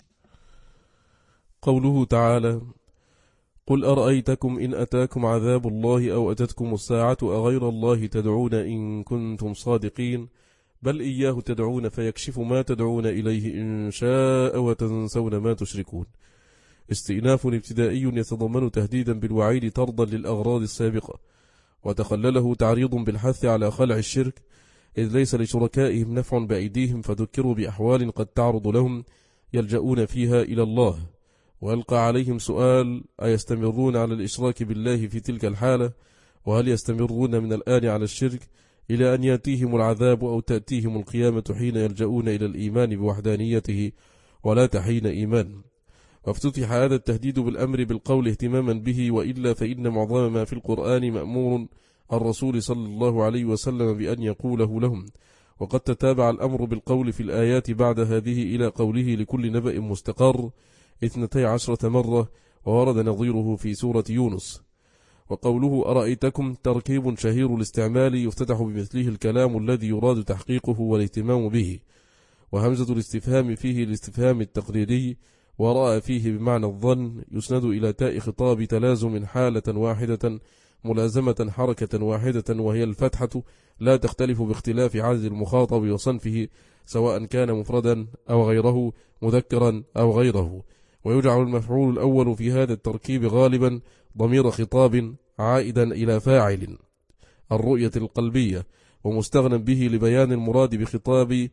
قوله تعالى قل أرأيتكم إن أتاكم عذاب الله أو أتتكم الساعة أغير الله تدعون إن كنتم صادقين، بل إياه تدعون فيكشف ما تدعون إليه إن شاء وتنسون ما تشركون. استئناف ابتدائي يتضمن تهديدا بالوعيد طردا للأغراض السابقة، وتخلله تعريض بالحث على خلع الشرك، إذ ليس لشركائهم نفع بأيديهم، فذكروا بأحوال قد تعرض لهم يلجؤون فيها إلى الله، ويلقى عليهم سؤال: أيستمرون على الإشراك بالله في تلك الحالة؟ وهل يستمرون من الآن على الشرك إلى أن يأتيهم العذاب أو تأتيهم القيامة حين يلجؤون إلى الإيمان بوحدانيته ولا تحين إيمان؟ وافتتح هذا التهديد بالأمر بالقول اهتماما به، وإلا فإن معظم ما في القرآن مأمور الرسول صلى الله عليه وسلم بأن يقوله لهم، وقد تتابع الأمر بالقول في الآيات بعد هذه إلى قوله: لكل نبأ مستقر اثنتي عشرة مرة، وورد نظيره في سورة يونس. وقوله أرأيتكم تركيب شهير الاستعمال يفتتح بمثله الكلام الذي يراد تحقيقه والاهتمام به، وهمزة الاستفهام فيه الاستفهام التقريري، ورأى فيه بمعنى الظن يسند إلى تاء خطاب تلازم حالة واحدة ملازمة حركة واحدة، وهي الفتحة، لا تختلف باختلاف عدد المخاطب وصنفه، سواء كان مفردا أو غيره، مذكرا أو غيره. ويجعل المفعول الأول في هذا التركيب غالبا ضمير خطاب عائدا إلى فاعل الرؤية القلبية، ومستغنى به لبيان المراد بخطاب،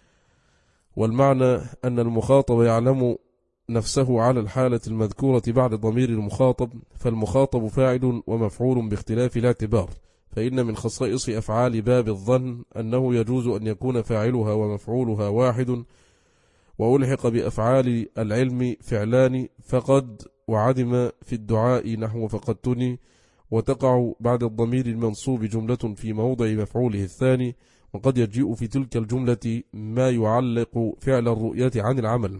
والمعنى أن المخاطب يعلم نفسه على الحالة المذكورة بعد ضمير المخاطب، فالمخاطب فاعل ومفعول باختلاف الاعتبار. فإن من خصائص أفعال باب الظن أنه يجوز أن يكون فاعلها ومفعولها واحد، وألحق بأفعال العلم فعلان فقد وعدم في الدعاء نحو فقدتني، وتقع بعد الضمير المنصوب جملة في موضع مفعوله الثاني، وقد يجيء في تلك الجملة ما يعلق فعل الرؤية عن العمل.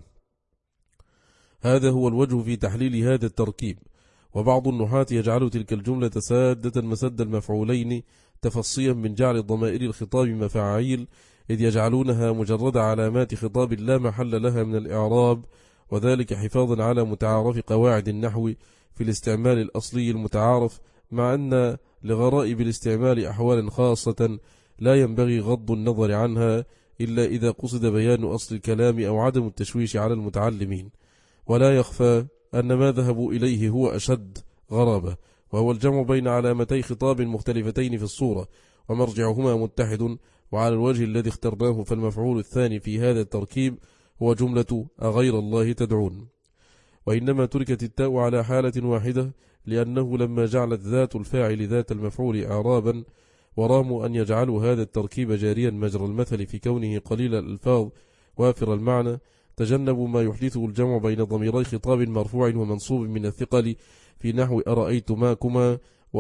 هذا هو الوجه في تحليل هذا التركيب. وبعض النحاة يجعل تلك الجملة سادة مسد المفعولين تفصيا من جعل ضمائر الخطاب مفاعيل، إذ يجعلونها مجرد علامات خطاب لا محل لها من الإعراب، وذلك حفاظا على متعارف قواعد النحو في الاستعمال الأصلي المتعارف، مع أن لغرائب الاستعمال أحوال خاصة لا ينبغي غض النظر عنها إلا إذا قصد بيان أصل الكلام أو عدم التشويش على المتعلمين. ولا يخفى أن ما ذهبوا إليه هو أشد غرابة، وهو الجمع بين علامتي خطاب مختلفتين في الصورة ومرجعهما متحد. وعلى الوجه الذي اخترناه فالمفعول الثاني في هذا التركيب هو جملة أغير الله تدعون، وإنما تركت التاء على حالة واحدة، لأنه لما جعلت ذات الفاعل ذات المفعول إعرابا، وراموا أن يجعلوا هذا التركيب جاريا مجرى المثل في كونه قليل الألفاظ وافر المعنى، تجنبوا ما يحدثه الجمع بين ضميري خطاب مرفوع ومنصوب من الثقل في نحو أرأيتماكما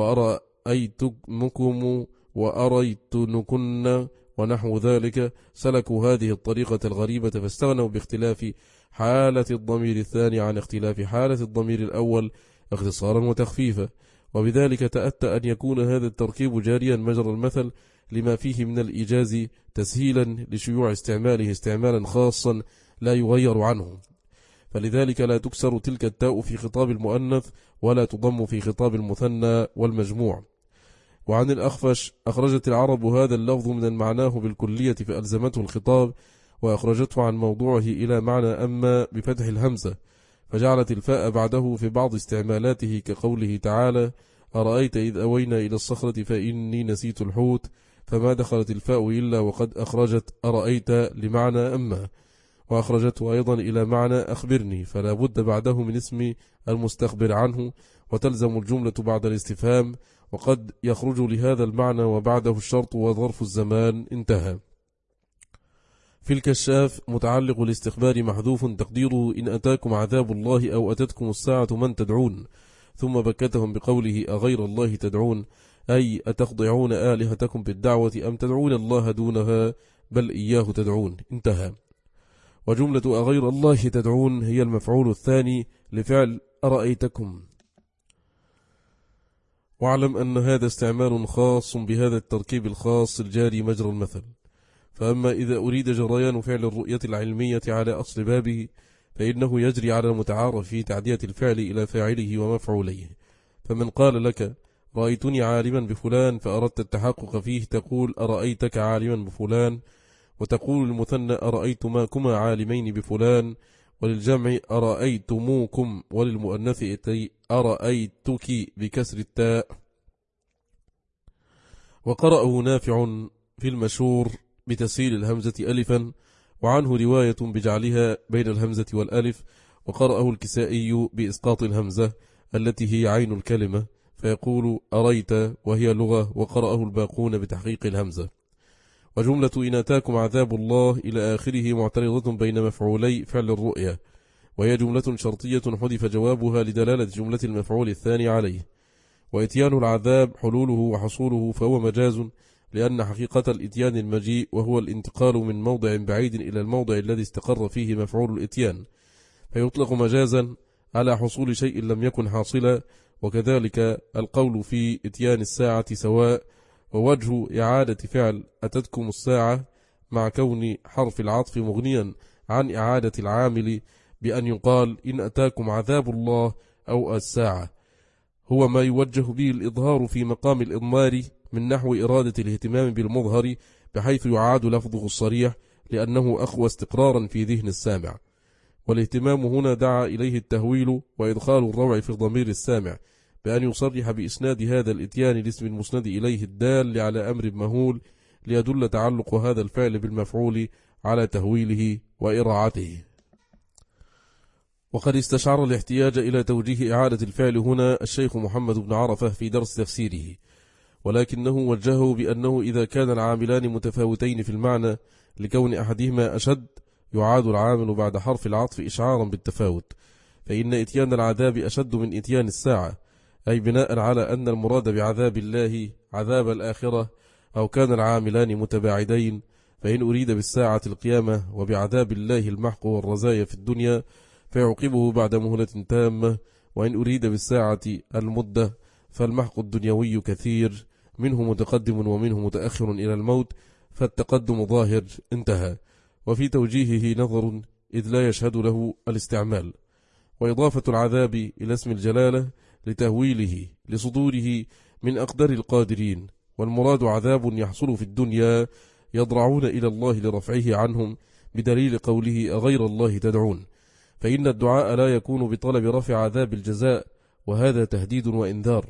وأرأيتمكم وأريتنكن ونحو ذلك. سلكوا هذه الطريقة الغريبة فاستغنوا باختلاف حالة الضمير الثاني عن اختلاف حالة الضمير الأول اختصارا وتخفيفا، وبذلك تأتى أن يكون هذا التركيب جاريا مجرى المثل لما فيه من الإيجاز تسهيلا لشيوع استعماله استعمالا خاصا لا يغير عنه. فلذلك لا تكسر تلك التاء في خطاب المؤنث ولا تضم في خطاب المثنى والمجموع. وعن الأخفش: أخرجت العرب هذا اللفظ من المعناه بالكلية فألزمته الخطاب، وأخرجته عن موضوعه إلى معنى أما بفتح الهمزة، فجعلت الفاء بعده في بعض استعمالاته كقوله تعالى: أرأيت إذ أوينا إلى الصخرة فإني نسيت الحوت، فما دخلت الفاء إلا وقد أخرجت أرأيت لمعنى أما، وأخرجته أيضا إلى معنى أخبرني، فلا بد بعده من اسم المستخبر عنه، وتلزم الجملة بعد الاستفهام، وقد يخرج لهذا المعنى وبعده الشرط وظرف الزمان. انتهى. في الكشاف متعلق الاستخبار محذوف تقديره: إن أتاكم عذاب الله أو أتتكم الساعة من تدعون، ثم بكتهم بقوله أغير الله تدعون، أي أتخضعون آلهتكم بالدعوة أم تدعون الله دونها بل إياه تدعون. انتهى. وجملة أغير الله تدعون هي المفعول الثاني لفعل أرأيتكم. واعلم أن هذا استعمال خاص بهذا التركيب الخاص الجاري مجرى المثل. فأما إذا أريد جريان فعل الرؤية العلمية على أصل بابه، فإنه يجري على المتعارف في تعدية الفعل إلى فاعله ومفعوليه. فمن قال لك رأيتني عالما بفلان فأردت التحقق فيه، تقول أرأيتك عالما بفلان، وتقول المثنى أرأيتماكما عالمين بفلان، وللجمع أرأيتموكم، وللمؤنث أرأيتك بكسر التاء. وقرأه نافع في المشهور بتسهيل الهمزة ألفا، وعنه رواية بجعلها بين الهمزة والألف، وقرأه الكسائي بإسقاط الهمزة التي هي عين الكلمة فيقول أريت وهي لغة، وقرأه الباقون بتحقيق الهمزة. وجملة إن أتاكم عذاب الله إلى آخره معترضة بين مفعولي فعل الرؤية، وهي جملة شرطية حذف جوابها لدلالة جملة المفعول الثاني عليه. وإتيان العذاب حلوله وحصوله فهو مجاز، لأن حقيقة الإتيان المجيء، وهو الانتقال من موضع بعيد إلى الموضع الذي استقر فيه مفعول الإتيان، فيطلق مجازا على حصول شيء لم يكن حاصلا. وكذلك القول في إتيان الساعة سواء، ووجه إعادة فعل أتتكم الساعة مع كون حرف العطف مغنيا عن إعادة العامل بأن يقال إن أتاكم عذاب الله أو الساعة، هو ما يوجه به الإظهار في مقام الإضمار من نحو إرادة الاهتمام بالمظهر، بحيث يعاد لفظه الصريح لأنه أقوى استقرارا في ذهن السامع. والاهتمام هنا دعا إليه التهويل وإدخال الروع في ضمير السامع، بأن يصرح بإسناد هذا الإتيان لاسم المسند إليه الدال على أمر مهول، ليدل تعلق هذا الفعل بالمفعول على تهويله وإراعته. وقد استشعر الاحتياج إلى توجيه إعادة الفعل هنا الشيخ محمد بن عرفة في درس تفسيره، ولكنه وجهه بأنه إذا كان العاملان متفاوتين في المعنى لكون أحدهما أشد، يعاد العامل بعد حرف العطف إشعارا بالتفاوت، فإن إتيان العذاب أشد من إتيان الساعة، أي بناء على أن المراد بعذاب الله عذاب الآخرة، أو كان العاملان متباعدين، فإن أريد بالساعة القيامة وبعذاب الله المحق والرزايا في الدنيا فيعقبه بعد مهلة تامة، وإن أريد بالساعة المدة فالمحق الدنيوي كثير، منه متقدم ومنه متأخر إلى الموت، فالتقدم ظاهر انتهى. وفي توجيهه نظر إذ لا يشهد له الاستعمال. وإضافة العذاب إلى اسم الجلالة لتهويله لصدوره من أقدر القادرين، والمراد عذاب يحصل في الدنيا يضرعون إلى الله لرفعه عنهم، بدليل قوله أغير الله تدعون، فإن الدعاء لا يكون بطلب رفع عذاب الجزاء، وهذا تهديد وإنذار.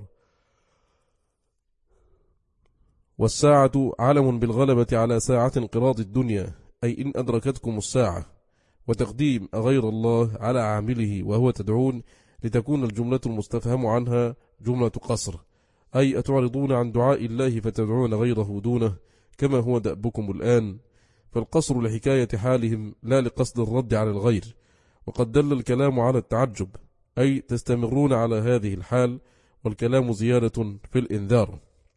والساعة علم بالغلبة على ساعة انقراض الدنيا، أي إن أدركتكم الساعة، وتقديم أغير الله على عامله وهو تدعون، لتكون الجملة المستفهم عنها جملة قصر، أي أتعرضون عن دعاء الله فتدعون غيره دونه كما هو دأبكم الآن، فالقصر لحكاية حالهم لا لقصد الرد على الغير. وقد دل الكلام على التعجب، أي تستمرون على هذه الحال، والكلام زيادة في الإنذار.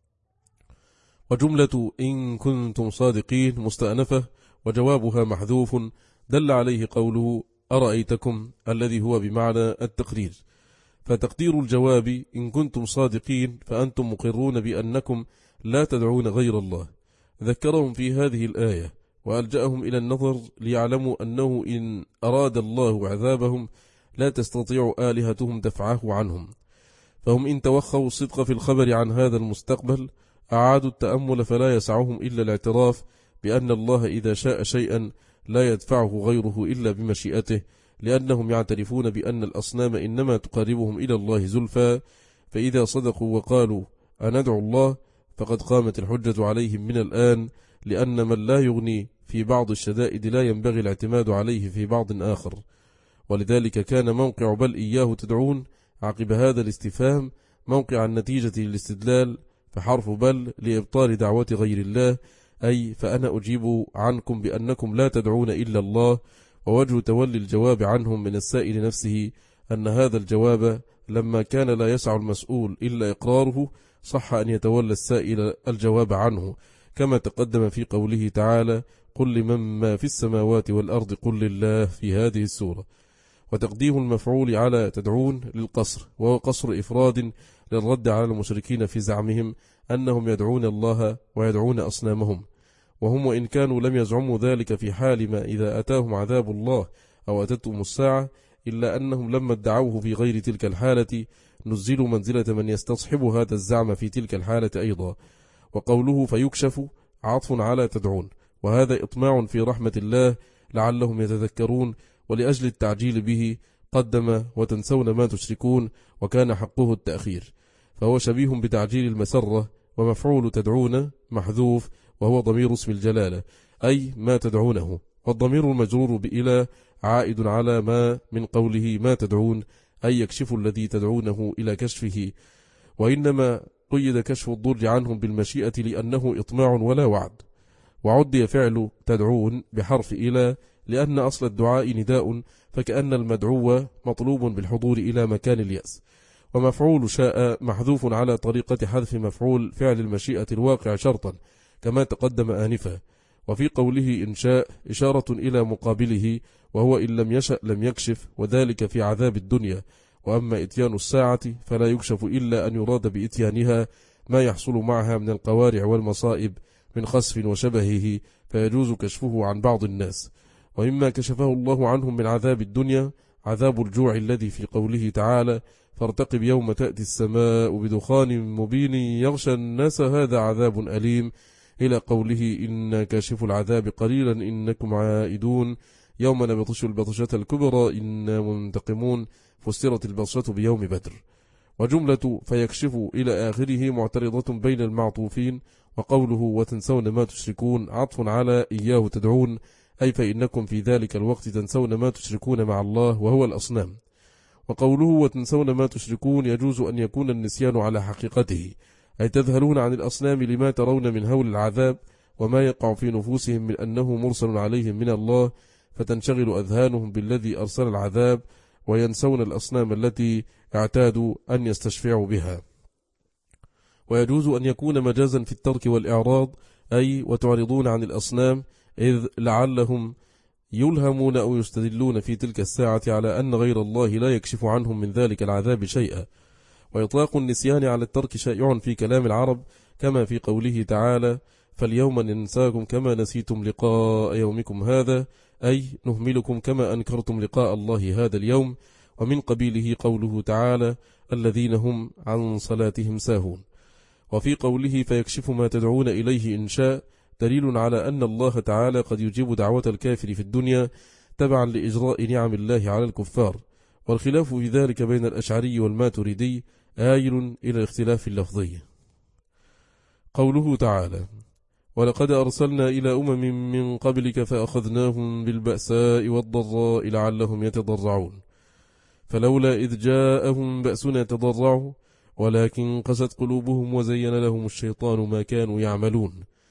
وجملة إن كنتم صادقين مستأنفة، وجوابها محذوف، دل عليه قوله أرأيتكم الذي هو بمعنى التقرير، فتقدير الجواب إن كنتم صادقين فأنتم مقرون بأنكم لا تدعون غير الله. ذكرهم في هذه الآية وألجأهم إلى النظر ليعلموا أنه إن أراد الله عذابهم لا تستطيع آلهتهم دفعه عنهم، فهم إن توخوا الصدق في الخبر عن هذا المستقبل أعادوا التأمل، فلا يسعهم إلا الاعتراف بأن الله إذا شاء شيئا لا يدفعه غيره إلا بمشيئته، لأنهم يعترفون بأن الأصنام إنما تقربهم إلى الله زلفى، فإذا صدقوا وقالوا أندعو الله فقد قامت الحجة عليهم من الآن، لأن من لا يغني في بعض الشدائد لا ينبغي الاعتماد عليه في بعض آخر. ولذلك كان موقع بل إياه تدعون عقب هذا الاستفهام موقع النتيجة للاستدلال، فحرف بل لإبطال دعوة غير الله، أي فأنا أجيب عنكم بأنكم لا تدعون إلا الله. ووجه تولي الجواب عنهم من السائل نفسه أن هذا الجواب لما كان لا يسع المسؤول إلا إقراره، صح أن يتولى السائل الجواب عنه، كما تقدم في قوله تعالى قل لمن ما في السماوات والأرض قل لله في هذه السورة. وتقديم المفعول على تدعون للقصر، وهو قصر إفراد للرد على المشركين في زعمهم أنهم يدعون الله ويدعون أصنامهم، وهم وإن كانوا لم يزعموا ذلك في حال ما إذا أتاهم عذاب الله أو أتتهم الساعة، إلا أنهم لما ادعوه في غير تلك الحالة نزلوا منزلة من يستصحب هذا الزعم في تلك الحالة أيضا. وقوله فيكشف عطف على تدعون، وهذا إطماع في رحمة الله لعلهم يتذكرون، ولأجل التعجيل به قدم وتنسون ما تشركون، وكان حقه التأخير، فهو شبيه بتعجيل المسرة. ومفعول تدعون محذوف وهو ضمير اسم الجلالة، أي ما تدعونه، والضمير المجرور بإلى عائد على ما من قوله ما تدعون، أي يكشف الذي تدعونه إلى كشفه، وإنما قيد كشف الضر عنهم بالمشيئة لأنه إطماع ولا وعد. وعدي فعل تدعون بحرف إلى لأن أصل الدعاء نداء، فكأن المدعو مطلوب بالحضور إلى مكان اليأس. ومفعول شاء محذوف على طريقة حذف مفعول فعل المشيئة الواقع شرطا كما تقدم آنفا. وفي قوله إن شاء إشارة إلى مقابله، وهو إن لم يشأ لم يكشف، وذلك في عذاب الدنيا. وأما إتيان الساعة فلا يكشف إلا أن يراد بإتيانها ما يحصل معها من القوارع والمصائب من خسف وشبهه، فيجوز كشفه عن بعض الناس. ومما كشفه الله عنهم من عذاب الدنيا عذاب الجوع الذي في قوله تعالى فارتقب يوم تأتي السماء بدخان مبين يغشى الناس هذا عذاب أليم، إلى قوله إن كاشف العذاب قليلا إنكم عائدون يوم نبطش البطشة الكبرى إنا منتقمون، فسرت البطشة بيوم بدر. وجملة فيكشف إلى آخره معترضة بين المعطوفين، وقوله وتنسون ما تشركون عطف على إياه تدعون، أي فإنكم في ذلك الوقت تنسون ما تشركون مع الله وهو الأصنام. وقوله وتنسون ما تشركون يجوز أن يكون النسيان على حقيقته، أي تذهلون عن الأصنام لما ترون من هول العذاب وما يقع في نفوسهم من أنه مرسل عليهم من الله، فتنشغل أذهانهم بالذي أرسل العذاب، وينسون الأصنام التي اعتادوا أن يستشفعوا بها. ويجوز أن يكون مجازا في الترك والإعراض، أي وتعرضون عن الأصنام، إذ لعلهم يلهمون أو يستدلون في تلك الساعة على أن غير الله لا يكشف عنهم من ذلك العذاب شيئا. وإطلاق النسيان على الترك شائع في كلام العرب، كما في قوله تعالى فاليوم ننساكم كما نسيتم لقاء يومكم هذا، أي نهملكم كما أنكرتم لقاء الله هذا اليوم. ومن قبيله قوله تعالى الذين هم عن صلاتهم ساهون. وفي قوله فيكشف ما تدعون إليه إن شاء دليل على أن الله تعالى قد يجيب دعوة الكافر في الدنيا تبعا لإجراء نعم الله على الكفار. والخلاف في ذلك بين الأشعري والماتريدي آيل إلى الاختلاف اللفظي. قوله تعالى ولقد أرسلنا إلى أمم من قبلك فأخذناهم بالبأساء والضراء لعلهم يتضرعون فلولا إذ جاءهم بأسنا تضرعوا ولكن قست قلوبهم وزين لهم الشيطان ما كانوا يعملون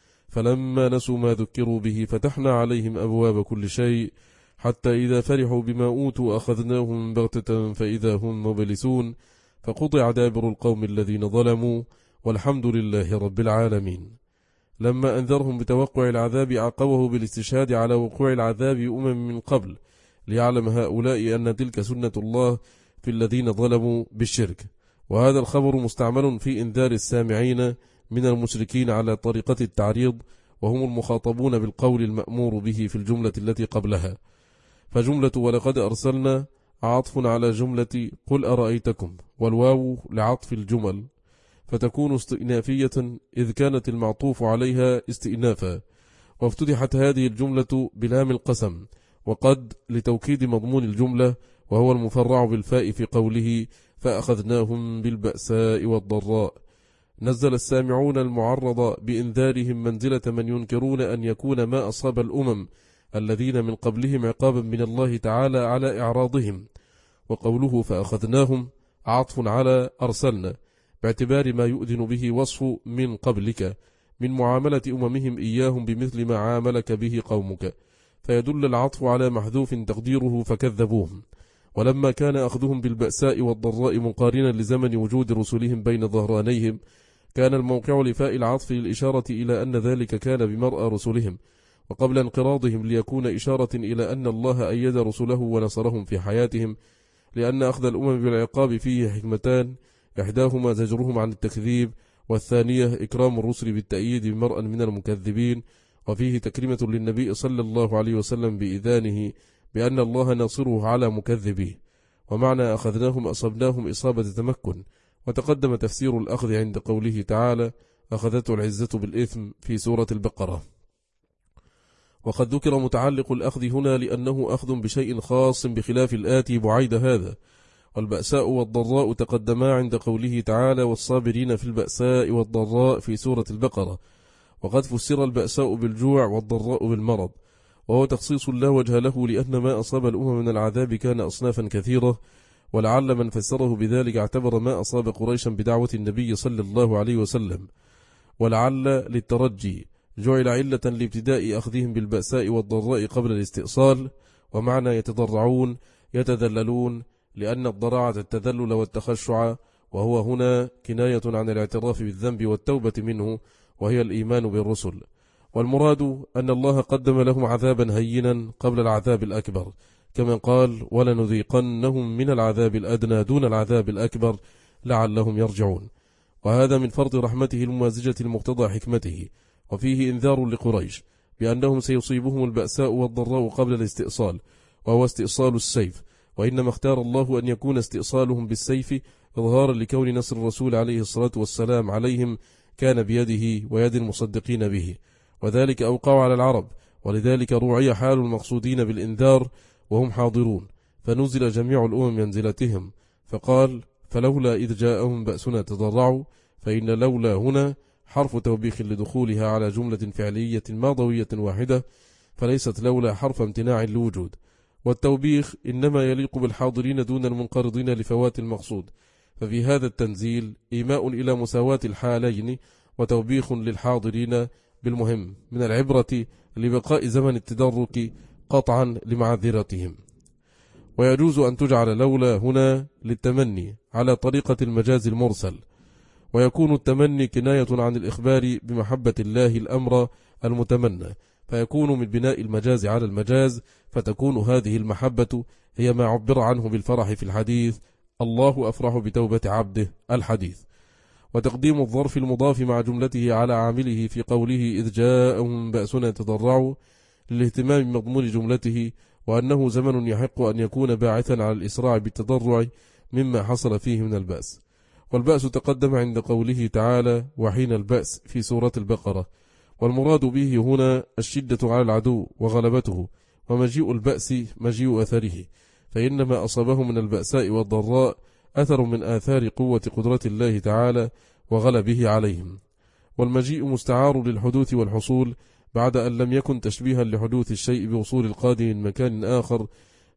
فلما نسوا ما ذكروا به فتحنا عليهم أبواب كل شيء حتى إذا فرحوا بما أوتوا أخذناهم بغتة فإذا هم مبلسون فقطع دابر القوم الذين ظلموا والحمد لله رب العالمين. لما أنذرهم بتوقع العذاب عقبه بالاستشهاد على وقوع العذاب أمم من قبل ليعلم هؤلاء أن تلك سنة الله في الذين ظلموا بالشرك. وهذا الخبر مستعمل في إنذار السامعين من المشركين على طريقة التعريض، وهم المخاطبون بالقول المأمور به في الجملة التي قبلها. فجملة ولقد أرسلنا عطف على جملة قل أرأيتكم، والواو لعطف الجمل فتكون استئنافية إذ كانت المعطوف عليها استئنافا. وافتتحت هذه الجملة بلام القسم، وقد لتوكيد مضمون الجملة وهو المفرع بالفاء في قوله فأخذناهم بالبأساء والضراء. نزل السامعون المعرض بإنذارهم منزلة من ينكرون أن يكون ما أصاب الأمم الذين من قبلهم عقابا من الله تعالى على إعراضهم. وقوله فأخذناهم عطف على أرسلنا باعتبار ما يؤذن به وصف من قبلك من معاملة أممهم إياهم بمثل ما عاملك به قومك، فيدل العطف على محذوف تقديره فكذبوهم. ولما كان أخذهم بالبأساء والضراء مقارنا لزمن وجود رسلهم بين ظهرانيهم كان الموقع لفاء العطف للإشارة إلى أن ذلك كان بمرأى رسلهم وقبل انقراضهم، ليكون إشارة إلى أن الله أيد رسله ونصرهم في حياتهم، لأن أخذ الأمم بالعقاب فيه حكمتان، إحداهما زجرهم عن التكذيب، والثانية إكرام الرسل بالتأييد بمرأى من المكذبين، وفيه تكريمة للنبي صلى الله عليه وسلم بإذانه بأن الله ناصره على مكذبيه. ومعنى أخذناهم أصبناهم إصابة تمكن. وتقدم تفسير الأخذ عند قوله تعالى أخذته العزة بالإثم في سورة البقرة. وقد ذكر متعلق الأخذ هنا لأنه أخذ بشيء خاص بخلاف الآتي بعيد هذا. والبأساء والضراء تقدما عند قوله تعالى والصابرين في البأساء والضراء في سورة البقرة. وقد فسر البأساء بالجوع والضراء بالمرض، وهو تخصيص لا وجه له، لأن ما أصاب الأمم من العذاب كان أصنافا كثيرة، ولعل من فسره بذلك اعتبر ما أصاب قريشا بدعوة النبي صلى الله عليه وسلم، ولعل للترجي جعل علة لابتداء أخذهم بالبأساء والضراء قبل الاستئصال. ومعنى يتضرعون يتذللون، لأن الضراعة التذلل والتخشع، وهو هنا كناية عن الاعتراف بالذنب والتوبة منه، وهي الإيمان بالرسل. والمراد أن الله قدم لهم عذابا هينا قبل العذاب الأكبر، كما قال ولنذيقنهم من العذاب الأدنى دون العذاب الأكبر لعلهم يرجعون. وهذا من فرط رحمته الممازجة المقتضى حكمته، وفيه إنذار لقريش بأنهم سيصيبهم البأساء والضراء قبل الاستئصال، وهو استئصال السيف، وإنما اختار الله أن يكون استئصالهم بالسيف إظهارا لكون نصر الرسول عليه الصلاة والسلام عليهم كان بيده ويد المصدقين به، وذلك أوقع على العرب، ولذلك روعي حال المقصودين بالإنذار وهم حاضرون، فنزل جميع الأمم منزلتهم، فقال فلولا إذ جاءهم بأسنا تضرعوا، فإن لولا هنا حرف توبيخ لدخولها على جملة فعلية ماضوية واحدة، فليست لولا حرف امتناع لوجود، والتوبيخ إنما يليق بالحاضرين دون المنقرضين لفوات المقصود، ففي هذا التنزيل إيماء إلى مساواة الحالين وتوبيخ للحاضرين بالمهم من العبرة لبقاء زمن التدرك قطعا لمعذرتهم. ويجوز أن تجعل لولا هنا للتمني على طريقة المجاز المرسل، ويكون التمني كناية عن الإخبار بمحبة الله الأمر المتمنى، فيكون من بناء المجاز على المجاز، فتكون هذه المحبة هي ما عبر عنه بالفرح في الحديث الله أفرح بتوبة عبده الحديث. وتقديم الظرف المضاف مع جملته على عامله في قوله إذ جاءهم بأسنا تضرعوا للاهتمام بمضمون جملته، وأنه زمن يحق أن يكون باعثا على الإسراع بالتضرع مما حصل فيه من البأس. والبأس تقدم عند قوله تعالى وحين البأس في سورة البقرة، والمراد به هنا الشدة على العدو وغلبته، ومجيء البأس مجيء أثره، فإنما أصابه من البأساء والضراء أثر من آثار قوة قدرة الله تعالى وغلبه عليهم. والمجيء مستعار للحدوث والحصول، بعد أن لم يكن تشبيها لحدوث الشيء بوصول القادم من مكان آخر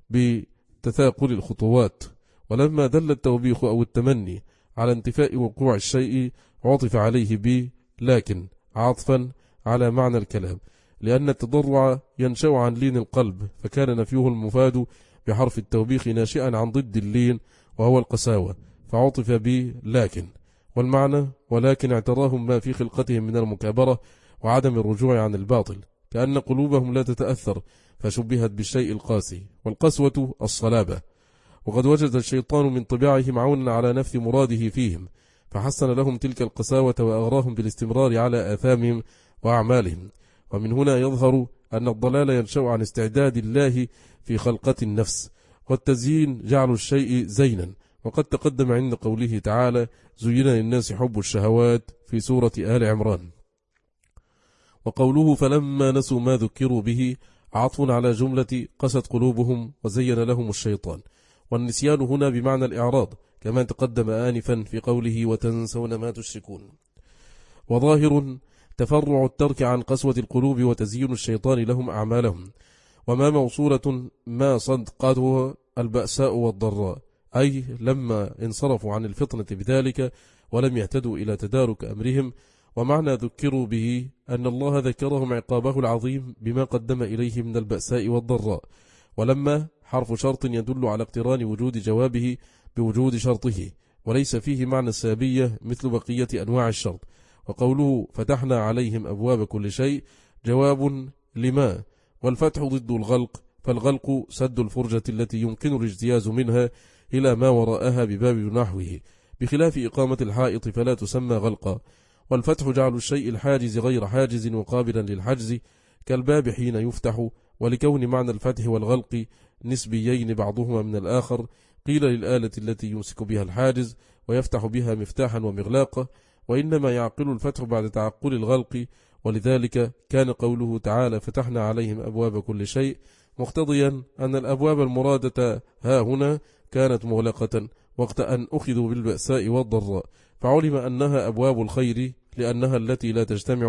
بتثاقل الخطوات. ولما دل التوبيخ أو التمني على انتفاء وقوع الشيء عطف عليه ب لكن عطفا على معنى الكلام، لأن التضرع ينشأ عن لين القلب، فكان نفيه المفاد بحرف التوبيخ ناشئا عن ضد اللين وهو القساوة، فعطف ب لكن. والمعنى ولكن اعتراهم ما في خلقتهم من المكابرة وعدم الرجوع عن الباطل، كأن قلوبهم لا تتأثر فشبهت بالشيء القاسي، والقسوة الصلابة. وقد وجد الشيطان من طباعهم عونا على نفي مراده فيهم، فحسن لهم تلك القساوة وأغراهم بالاستمرار على آثامهم وأعمالهم. ومن هنا يظهر أن الضلال ينشأ عن استعداد الله في خلقة النفس، والتزيين جعل الشيء زينا، وقد تقدم عند قوله تعالى زين للناس حب الشهوات في سورة آل عمران. وقوله فلما نسوا ما ذكروا به عطف على جملة قست قلوبهم وزين لهم الشيطان، والنسيان هنا بمعنى الإعراض كما تقدم آنفا في قوله وتنسون ما تشركون. وظاهر تفرع الترك عن قسوة القلوب وتزيين الشيطان لهم أعمالهم، وما موصولة ما صدقته البأساء والضراء، أي لما انصرفوا عن الفطنة بذلك ولم يهتدوا إلى تدارك أمرهم. ومعنى ذكروا به أن الله ذكرهم عقابه العظيم بما قدم إليه من البأساء والضراء، ولما حرف شرط يدل على اقتران وجود جوابه بوجود شرطه، وليس فيه معنى السابية مثل بقية أنواع الشرط. وقوله فتحنا عليهم أبواب كل شيء جواب لما، والفتح ضد الغلق، فالغلق سد الفرجة التي يمكن الاجتياز منها إلى ما وراءها بباب نحوه، بخلاف إقامة الحائط فلا تسمى غلقا. والفتح جعل الشيء الحاجز غير حاجز وقابلا للحجز كالباب حين يفتح، ولكون معنى الفتح والغلق نسبيين بعضهما من الآخر قيل للآلة التي يمسك بها الحاجز ويفتح بها مفتاحا ومغلاقا، وإنما يعقل الفتح بعد تعقل الغلق، ولذلك كان قوله تعالى فتحنا عليهم أبواب كل شيء مقتضيا أن الأبواب المرادة ها هنا كانت مغلقة وقت أن أخذوا بالبأساء والضراء، فعلم أنها أبواب الخير لأنها التي لا تجتمع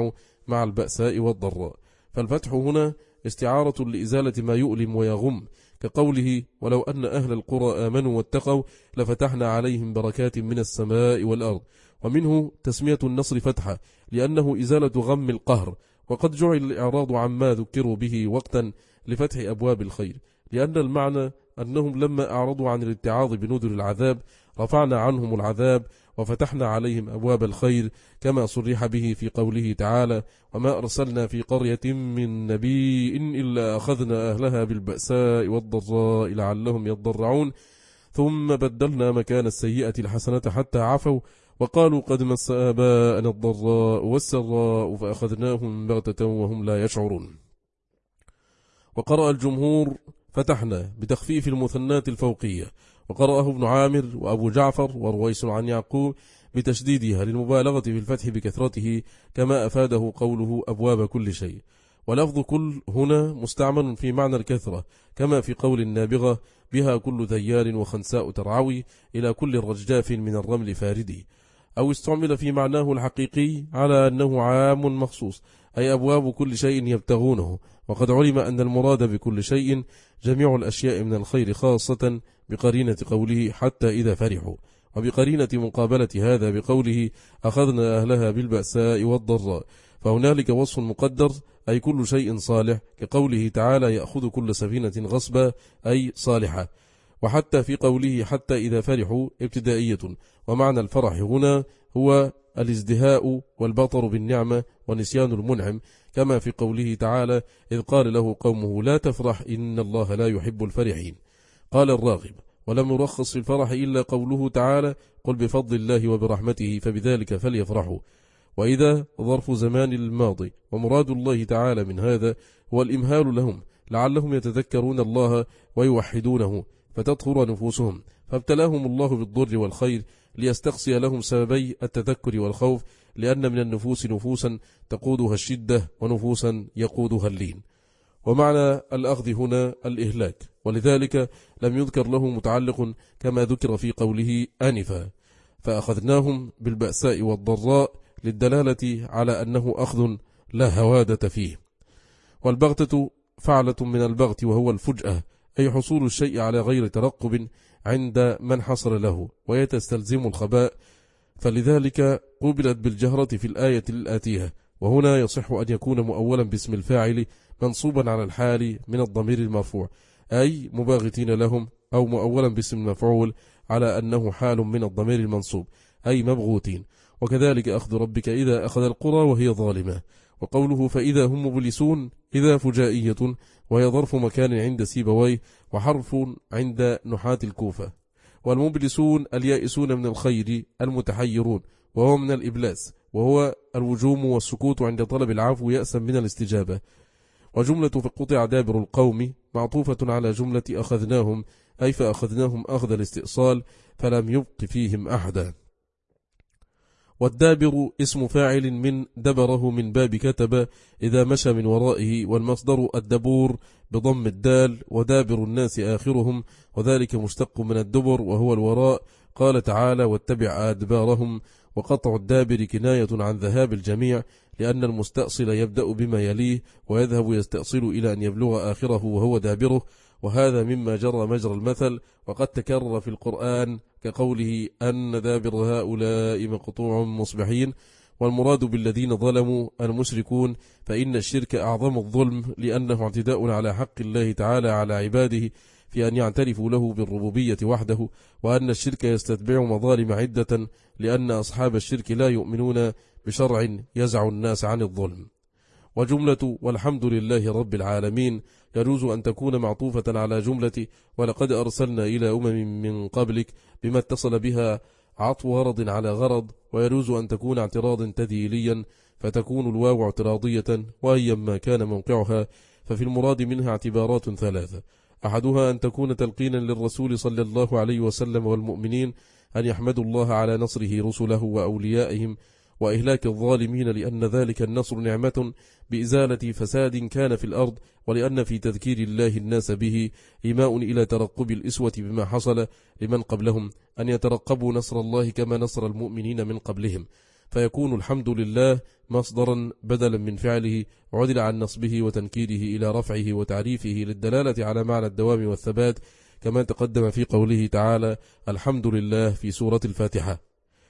مع البأساء والضراء. فالفتح هنا استعارة لإزالة ما يؤلم ويغم، كقوله ولو أن أهل القرى آمنوا واتقوا لفتحنا عليهم بركات من السماء والأرض. ومنه تسمية النصر فتحا لأنه إزالة غم القهر، وقد جعل الإعراض عما ذكروا به وقتا لفتح أبواب الخير، لأن المعنى أنهم لما أعرضوا عن الاتعاظ بنذر العذاب رفعنا عنهم العذاب وفتحنا عليهم أبواب الخير، كما صرح به في قوله تعالى وما أرسلنا في قرية من نبي إلا أخذنا أهلها بالبأساء والضراء لعلهم يضرعون ثم بدلنا مكان السيئة الحسنة حتى عفوا وقالوا قد مس آباءنا الضراء والسراء فأخذناهم بغتة وهم لا يشعرون. وقرأ الجمهور فتحنا بتخفيف المثنات الفوقية، وقرأه ابن عامر وأبو جعفر ورويس عن يعقوب بتشديدها للمبالغة في الفتح بكثرته، كما أفاده قوله أبواب كل شيء. ولفظ كل هنا مستعمل في معنى الكثرة، كما في قول النابغة بها كل ذيال وخنساء ترعوي إلى كل رجاف من الرمل فاردي، أو استعمل في معناه الحقيقي على أنه عام مخصوص، أي أبواب كل شيء يبتغونه. وقد علم أن المراد بكل شيء جميع الأشياء من الخير، خاصة بقرينة قوله حتى إذا فرحوا، وبقرينة مقابلة هذا بقوله أخذنا أهلها بالبأساء والضراء، فهنالك وصف مقدر أي كل شيء صالح، كقوله تعالى يأخذ كل سفينة غصبا أي صالحة. وحتى في قوله حتى إذا فرحوا ابتدائية، ومعنى الفرح هنا هو الازدهاء والبطر بالنعمة ونسيان المنعم، كما في قوله تعالى إذ قال له قومه لا تفرح إن الله لا يحب الفرحين. قال الراغب ولم يرخص في الفرح إلا قوله تعالى قل بفضل الله وبرحمته فبذلك فليفرحوا. وإذا ظرف زمان الماضي، ومراد الله تعالى من هذا هو الإمهال لهم لعلهم يتذكرون الله ويوحدونه فتطهر نفوسهم، فابتلاهم الله بالضر والخير ليستقصي لهم سببي التذكر والخوف، لأن من النفوس نفوسا تقودها الشدة ونفوسا يقودها اللين. ومعنى الأخذ هنا الإهلاك، ولذلك لم يذكر له متعلق كما ذكر في قوله آنفا فأخذناهم بالبأساء والضراء، للدلالة على أنه أخذ لا هوادة فيه. والبغتة فعلة من البغت وهو الفجأة، أي حصول الشيء على غير ترقب عند من حصل له ويتستلزم الخباء، فلذلك قبلت بالجهرة في الآية الآتية. وهنا يصح أن يكون مؤولا باسم الفاعل منصوبا على الحال من الضمير المرفوع أي مباغتين لهم، أو مؤولا باسم المفعول على أنه حال من الضمير المنصوب أي مبغوتين. وكذلك أخذ ربك إذا أخذ القرى وهي ظالمة. وقوله فإذا هم مبلسون إذا فجائية، وهي ظرف مكان عند سيبويه وحرف عند نحاة الكوفة. والمبلسون اليائسون من الخير المتحيرون، وهو من الإبلاس، وهو الوجوم والسكوت عند طلب العفو يأسا من الاستجابة. وجملة فقطع دابر القوم معطوفة على جملة أخذناهم أي فأخذناهم أخذ الاستئصال فلم يبق فيهم أحدا. والدابر اسم فاعل من دبره من باب كتب إذا مشى من ورائه، والمصدر الدبور بضم الدال، ودابر الناس آخرهم، وذلك مشتق من الدبر وهو الوراء. قال تعالى واتبع أدبارهم. وقطع الدابر كناية عن ذهاب الجميع، لأن المستأصل يبدأ بما يليه ويذهب يستأصل إلى أن يبلغ آخره وهو دابره، وهذا مما جرى مجرى المثل، وقد تكرر في القرآن كقوله أن دابر هؤلاء مقطوع مصبحين. والمراد بالذين ظلموا المشركون، فإن الشرك أعظم الظلم، لأنه اعتداء على حق الله تعالى على عباده في أن يعترفوا له بالربوبية وحده، وأن الشرك يستتبع مظالم عدة، لأن أصحاب الشرك لا يؤمنون بشرع يزع الناس عن الظلم. وجملة والحمد لله رب العالمين يجوز أن تكون معطوفة على جملة ولقد أرسلنا إلى أمم من قبلك بما اتصل بها عطف غرض على غرض، ويجوز أن تكون اعتراض تديليا فتكون الواو اعتراضية، وأيما كان موقعها ففي المراد منها اعتبارات ثلاثة. أحدها أن تكون تلقينا للرسول صلى الله عليه وسلم والمؤمنين أن يحمدوا الله على نصره رسله وأوليائهم وإهلاك الظالمين، لأن ذلك النصر نعمة بإزالة فساد كان في الأرض، ولأن في تذكير الله الناس به إيماء إلى ترقب الإسوة بما حصل لمن قبلهم، أن يترقبوا نصر الله كما نصر المؤمنين من قبلهم. فيكون الحمد لله مصدرا بدلا من فعله، عدل عن نصبه وتنكيره إلى رفعه وتعريفه للدلالة على معنى الدوام والثبات، كما تقدم في قوله تعالى الحمد لله في سورة الفاتحة.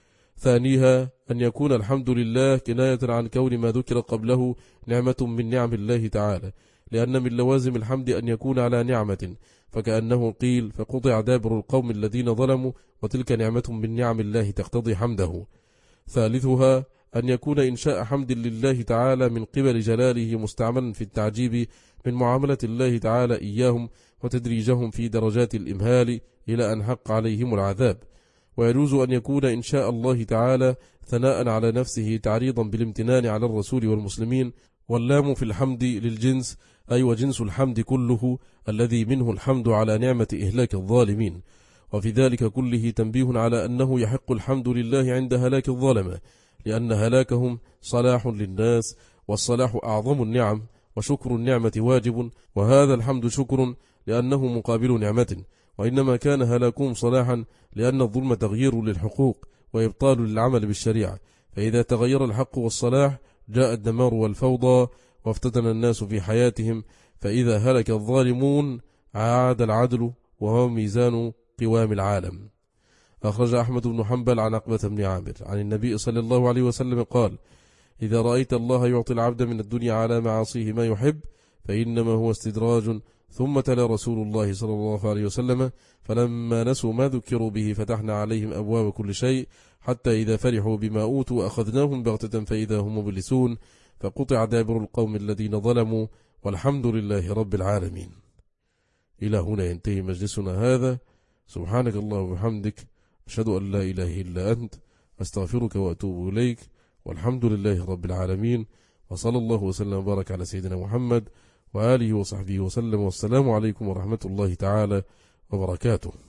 ثانيها أن يكون الحمد لله كناية عن كون ما ذكر قبله نعمة من نعم الله تعالى، لأن من لوازم الحمد أن يكون على نعمة، فكأنه قيل فقطع دابر القوم الذين ظلموا، وتلك نعمة من نعم الله تقتضي حمده. ثالثها أن يكون إنشاء حمد لله تعالى من قبل جلاله مستعملا في التعجيب من معاملة الله تعالى إياهم وتدريجهم في درجات الإمهال إلى أن حق عليهم العذاب. ويجوز أن يكون إنشاء الله تعالى ثناء على نفسه تعريضا بالامتنان على الرسول والمسلمين، واللام في الحمد للجنس، أي وجنس الحمد كله الذي منه الحمد على نعمة إهلاك الظالمين. وفي ذلك كله تنبيه على أنه يحق الحمد لله عند هلاك الظلمة، لأن هلاكهم صلاح للناس، والصلاح أعظم النعم، وشكر النعمة واجب، وهذا الحمد شكر لأنه مقابل نعمة، وإنما كان هلاكهم صلاحا لأن الظلم تغيير للحقوق وإبطال للعمل بالشريعة، فإذا تغير الحق والصلاح جاء الدمار والفوضى وافتتن الناس في حياتهم، فإذا هلك الظالمون عاد العدل وهو ميزان قوام العالم. أخرج أحمد بن حنبل عن عقبة بن عامر عن النبي صلى الله عليه وسلم قال: إذا رأيت الله يعطي العبد من الدنيا على معاصيه ما يحب فإنما هو استدراج. ثم تلا رسول الله صلى الله عليه وسلم: فلما نسوا ما ذكروا به فتحنا عليهم أبواب كل شيء حتى إذا فرحوا بما أوتوا أخذناهم بغتة فإذا هم مبلسون، فقطع دابر القوم الذين ظلموا، والحمد لله رب العالمين. إلى هنا ينتهي مجلسنا هذا. سبحانك اللهم وبحمدك، أشهد أن لا إله إلا أنت، أستغفرك وأتوب إليك، والحمد لله رب العالمين، وصلى الله وسلم وبارك على سيدنا محمد وآله وصحبه وسلم، والسلام عليكم ورحمة الله تعالى وبركاته.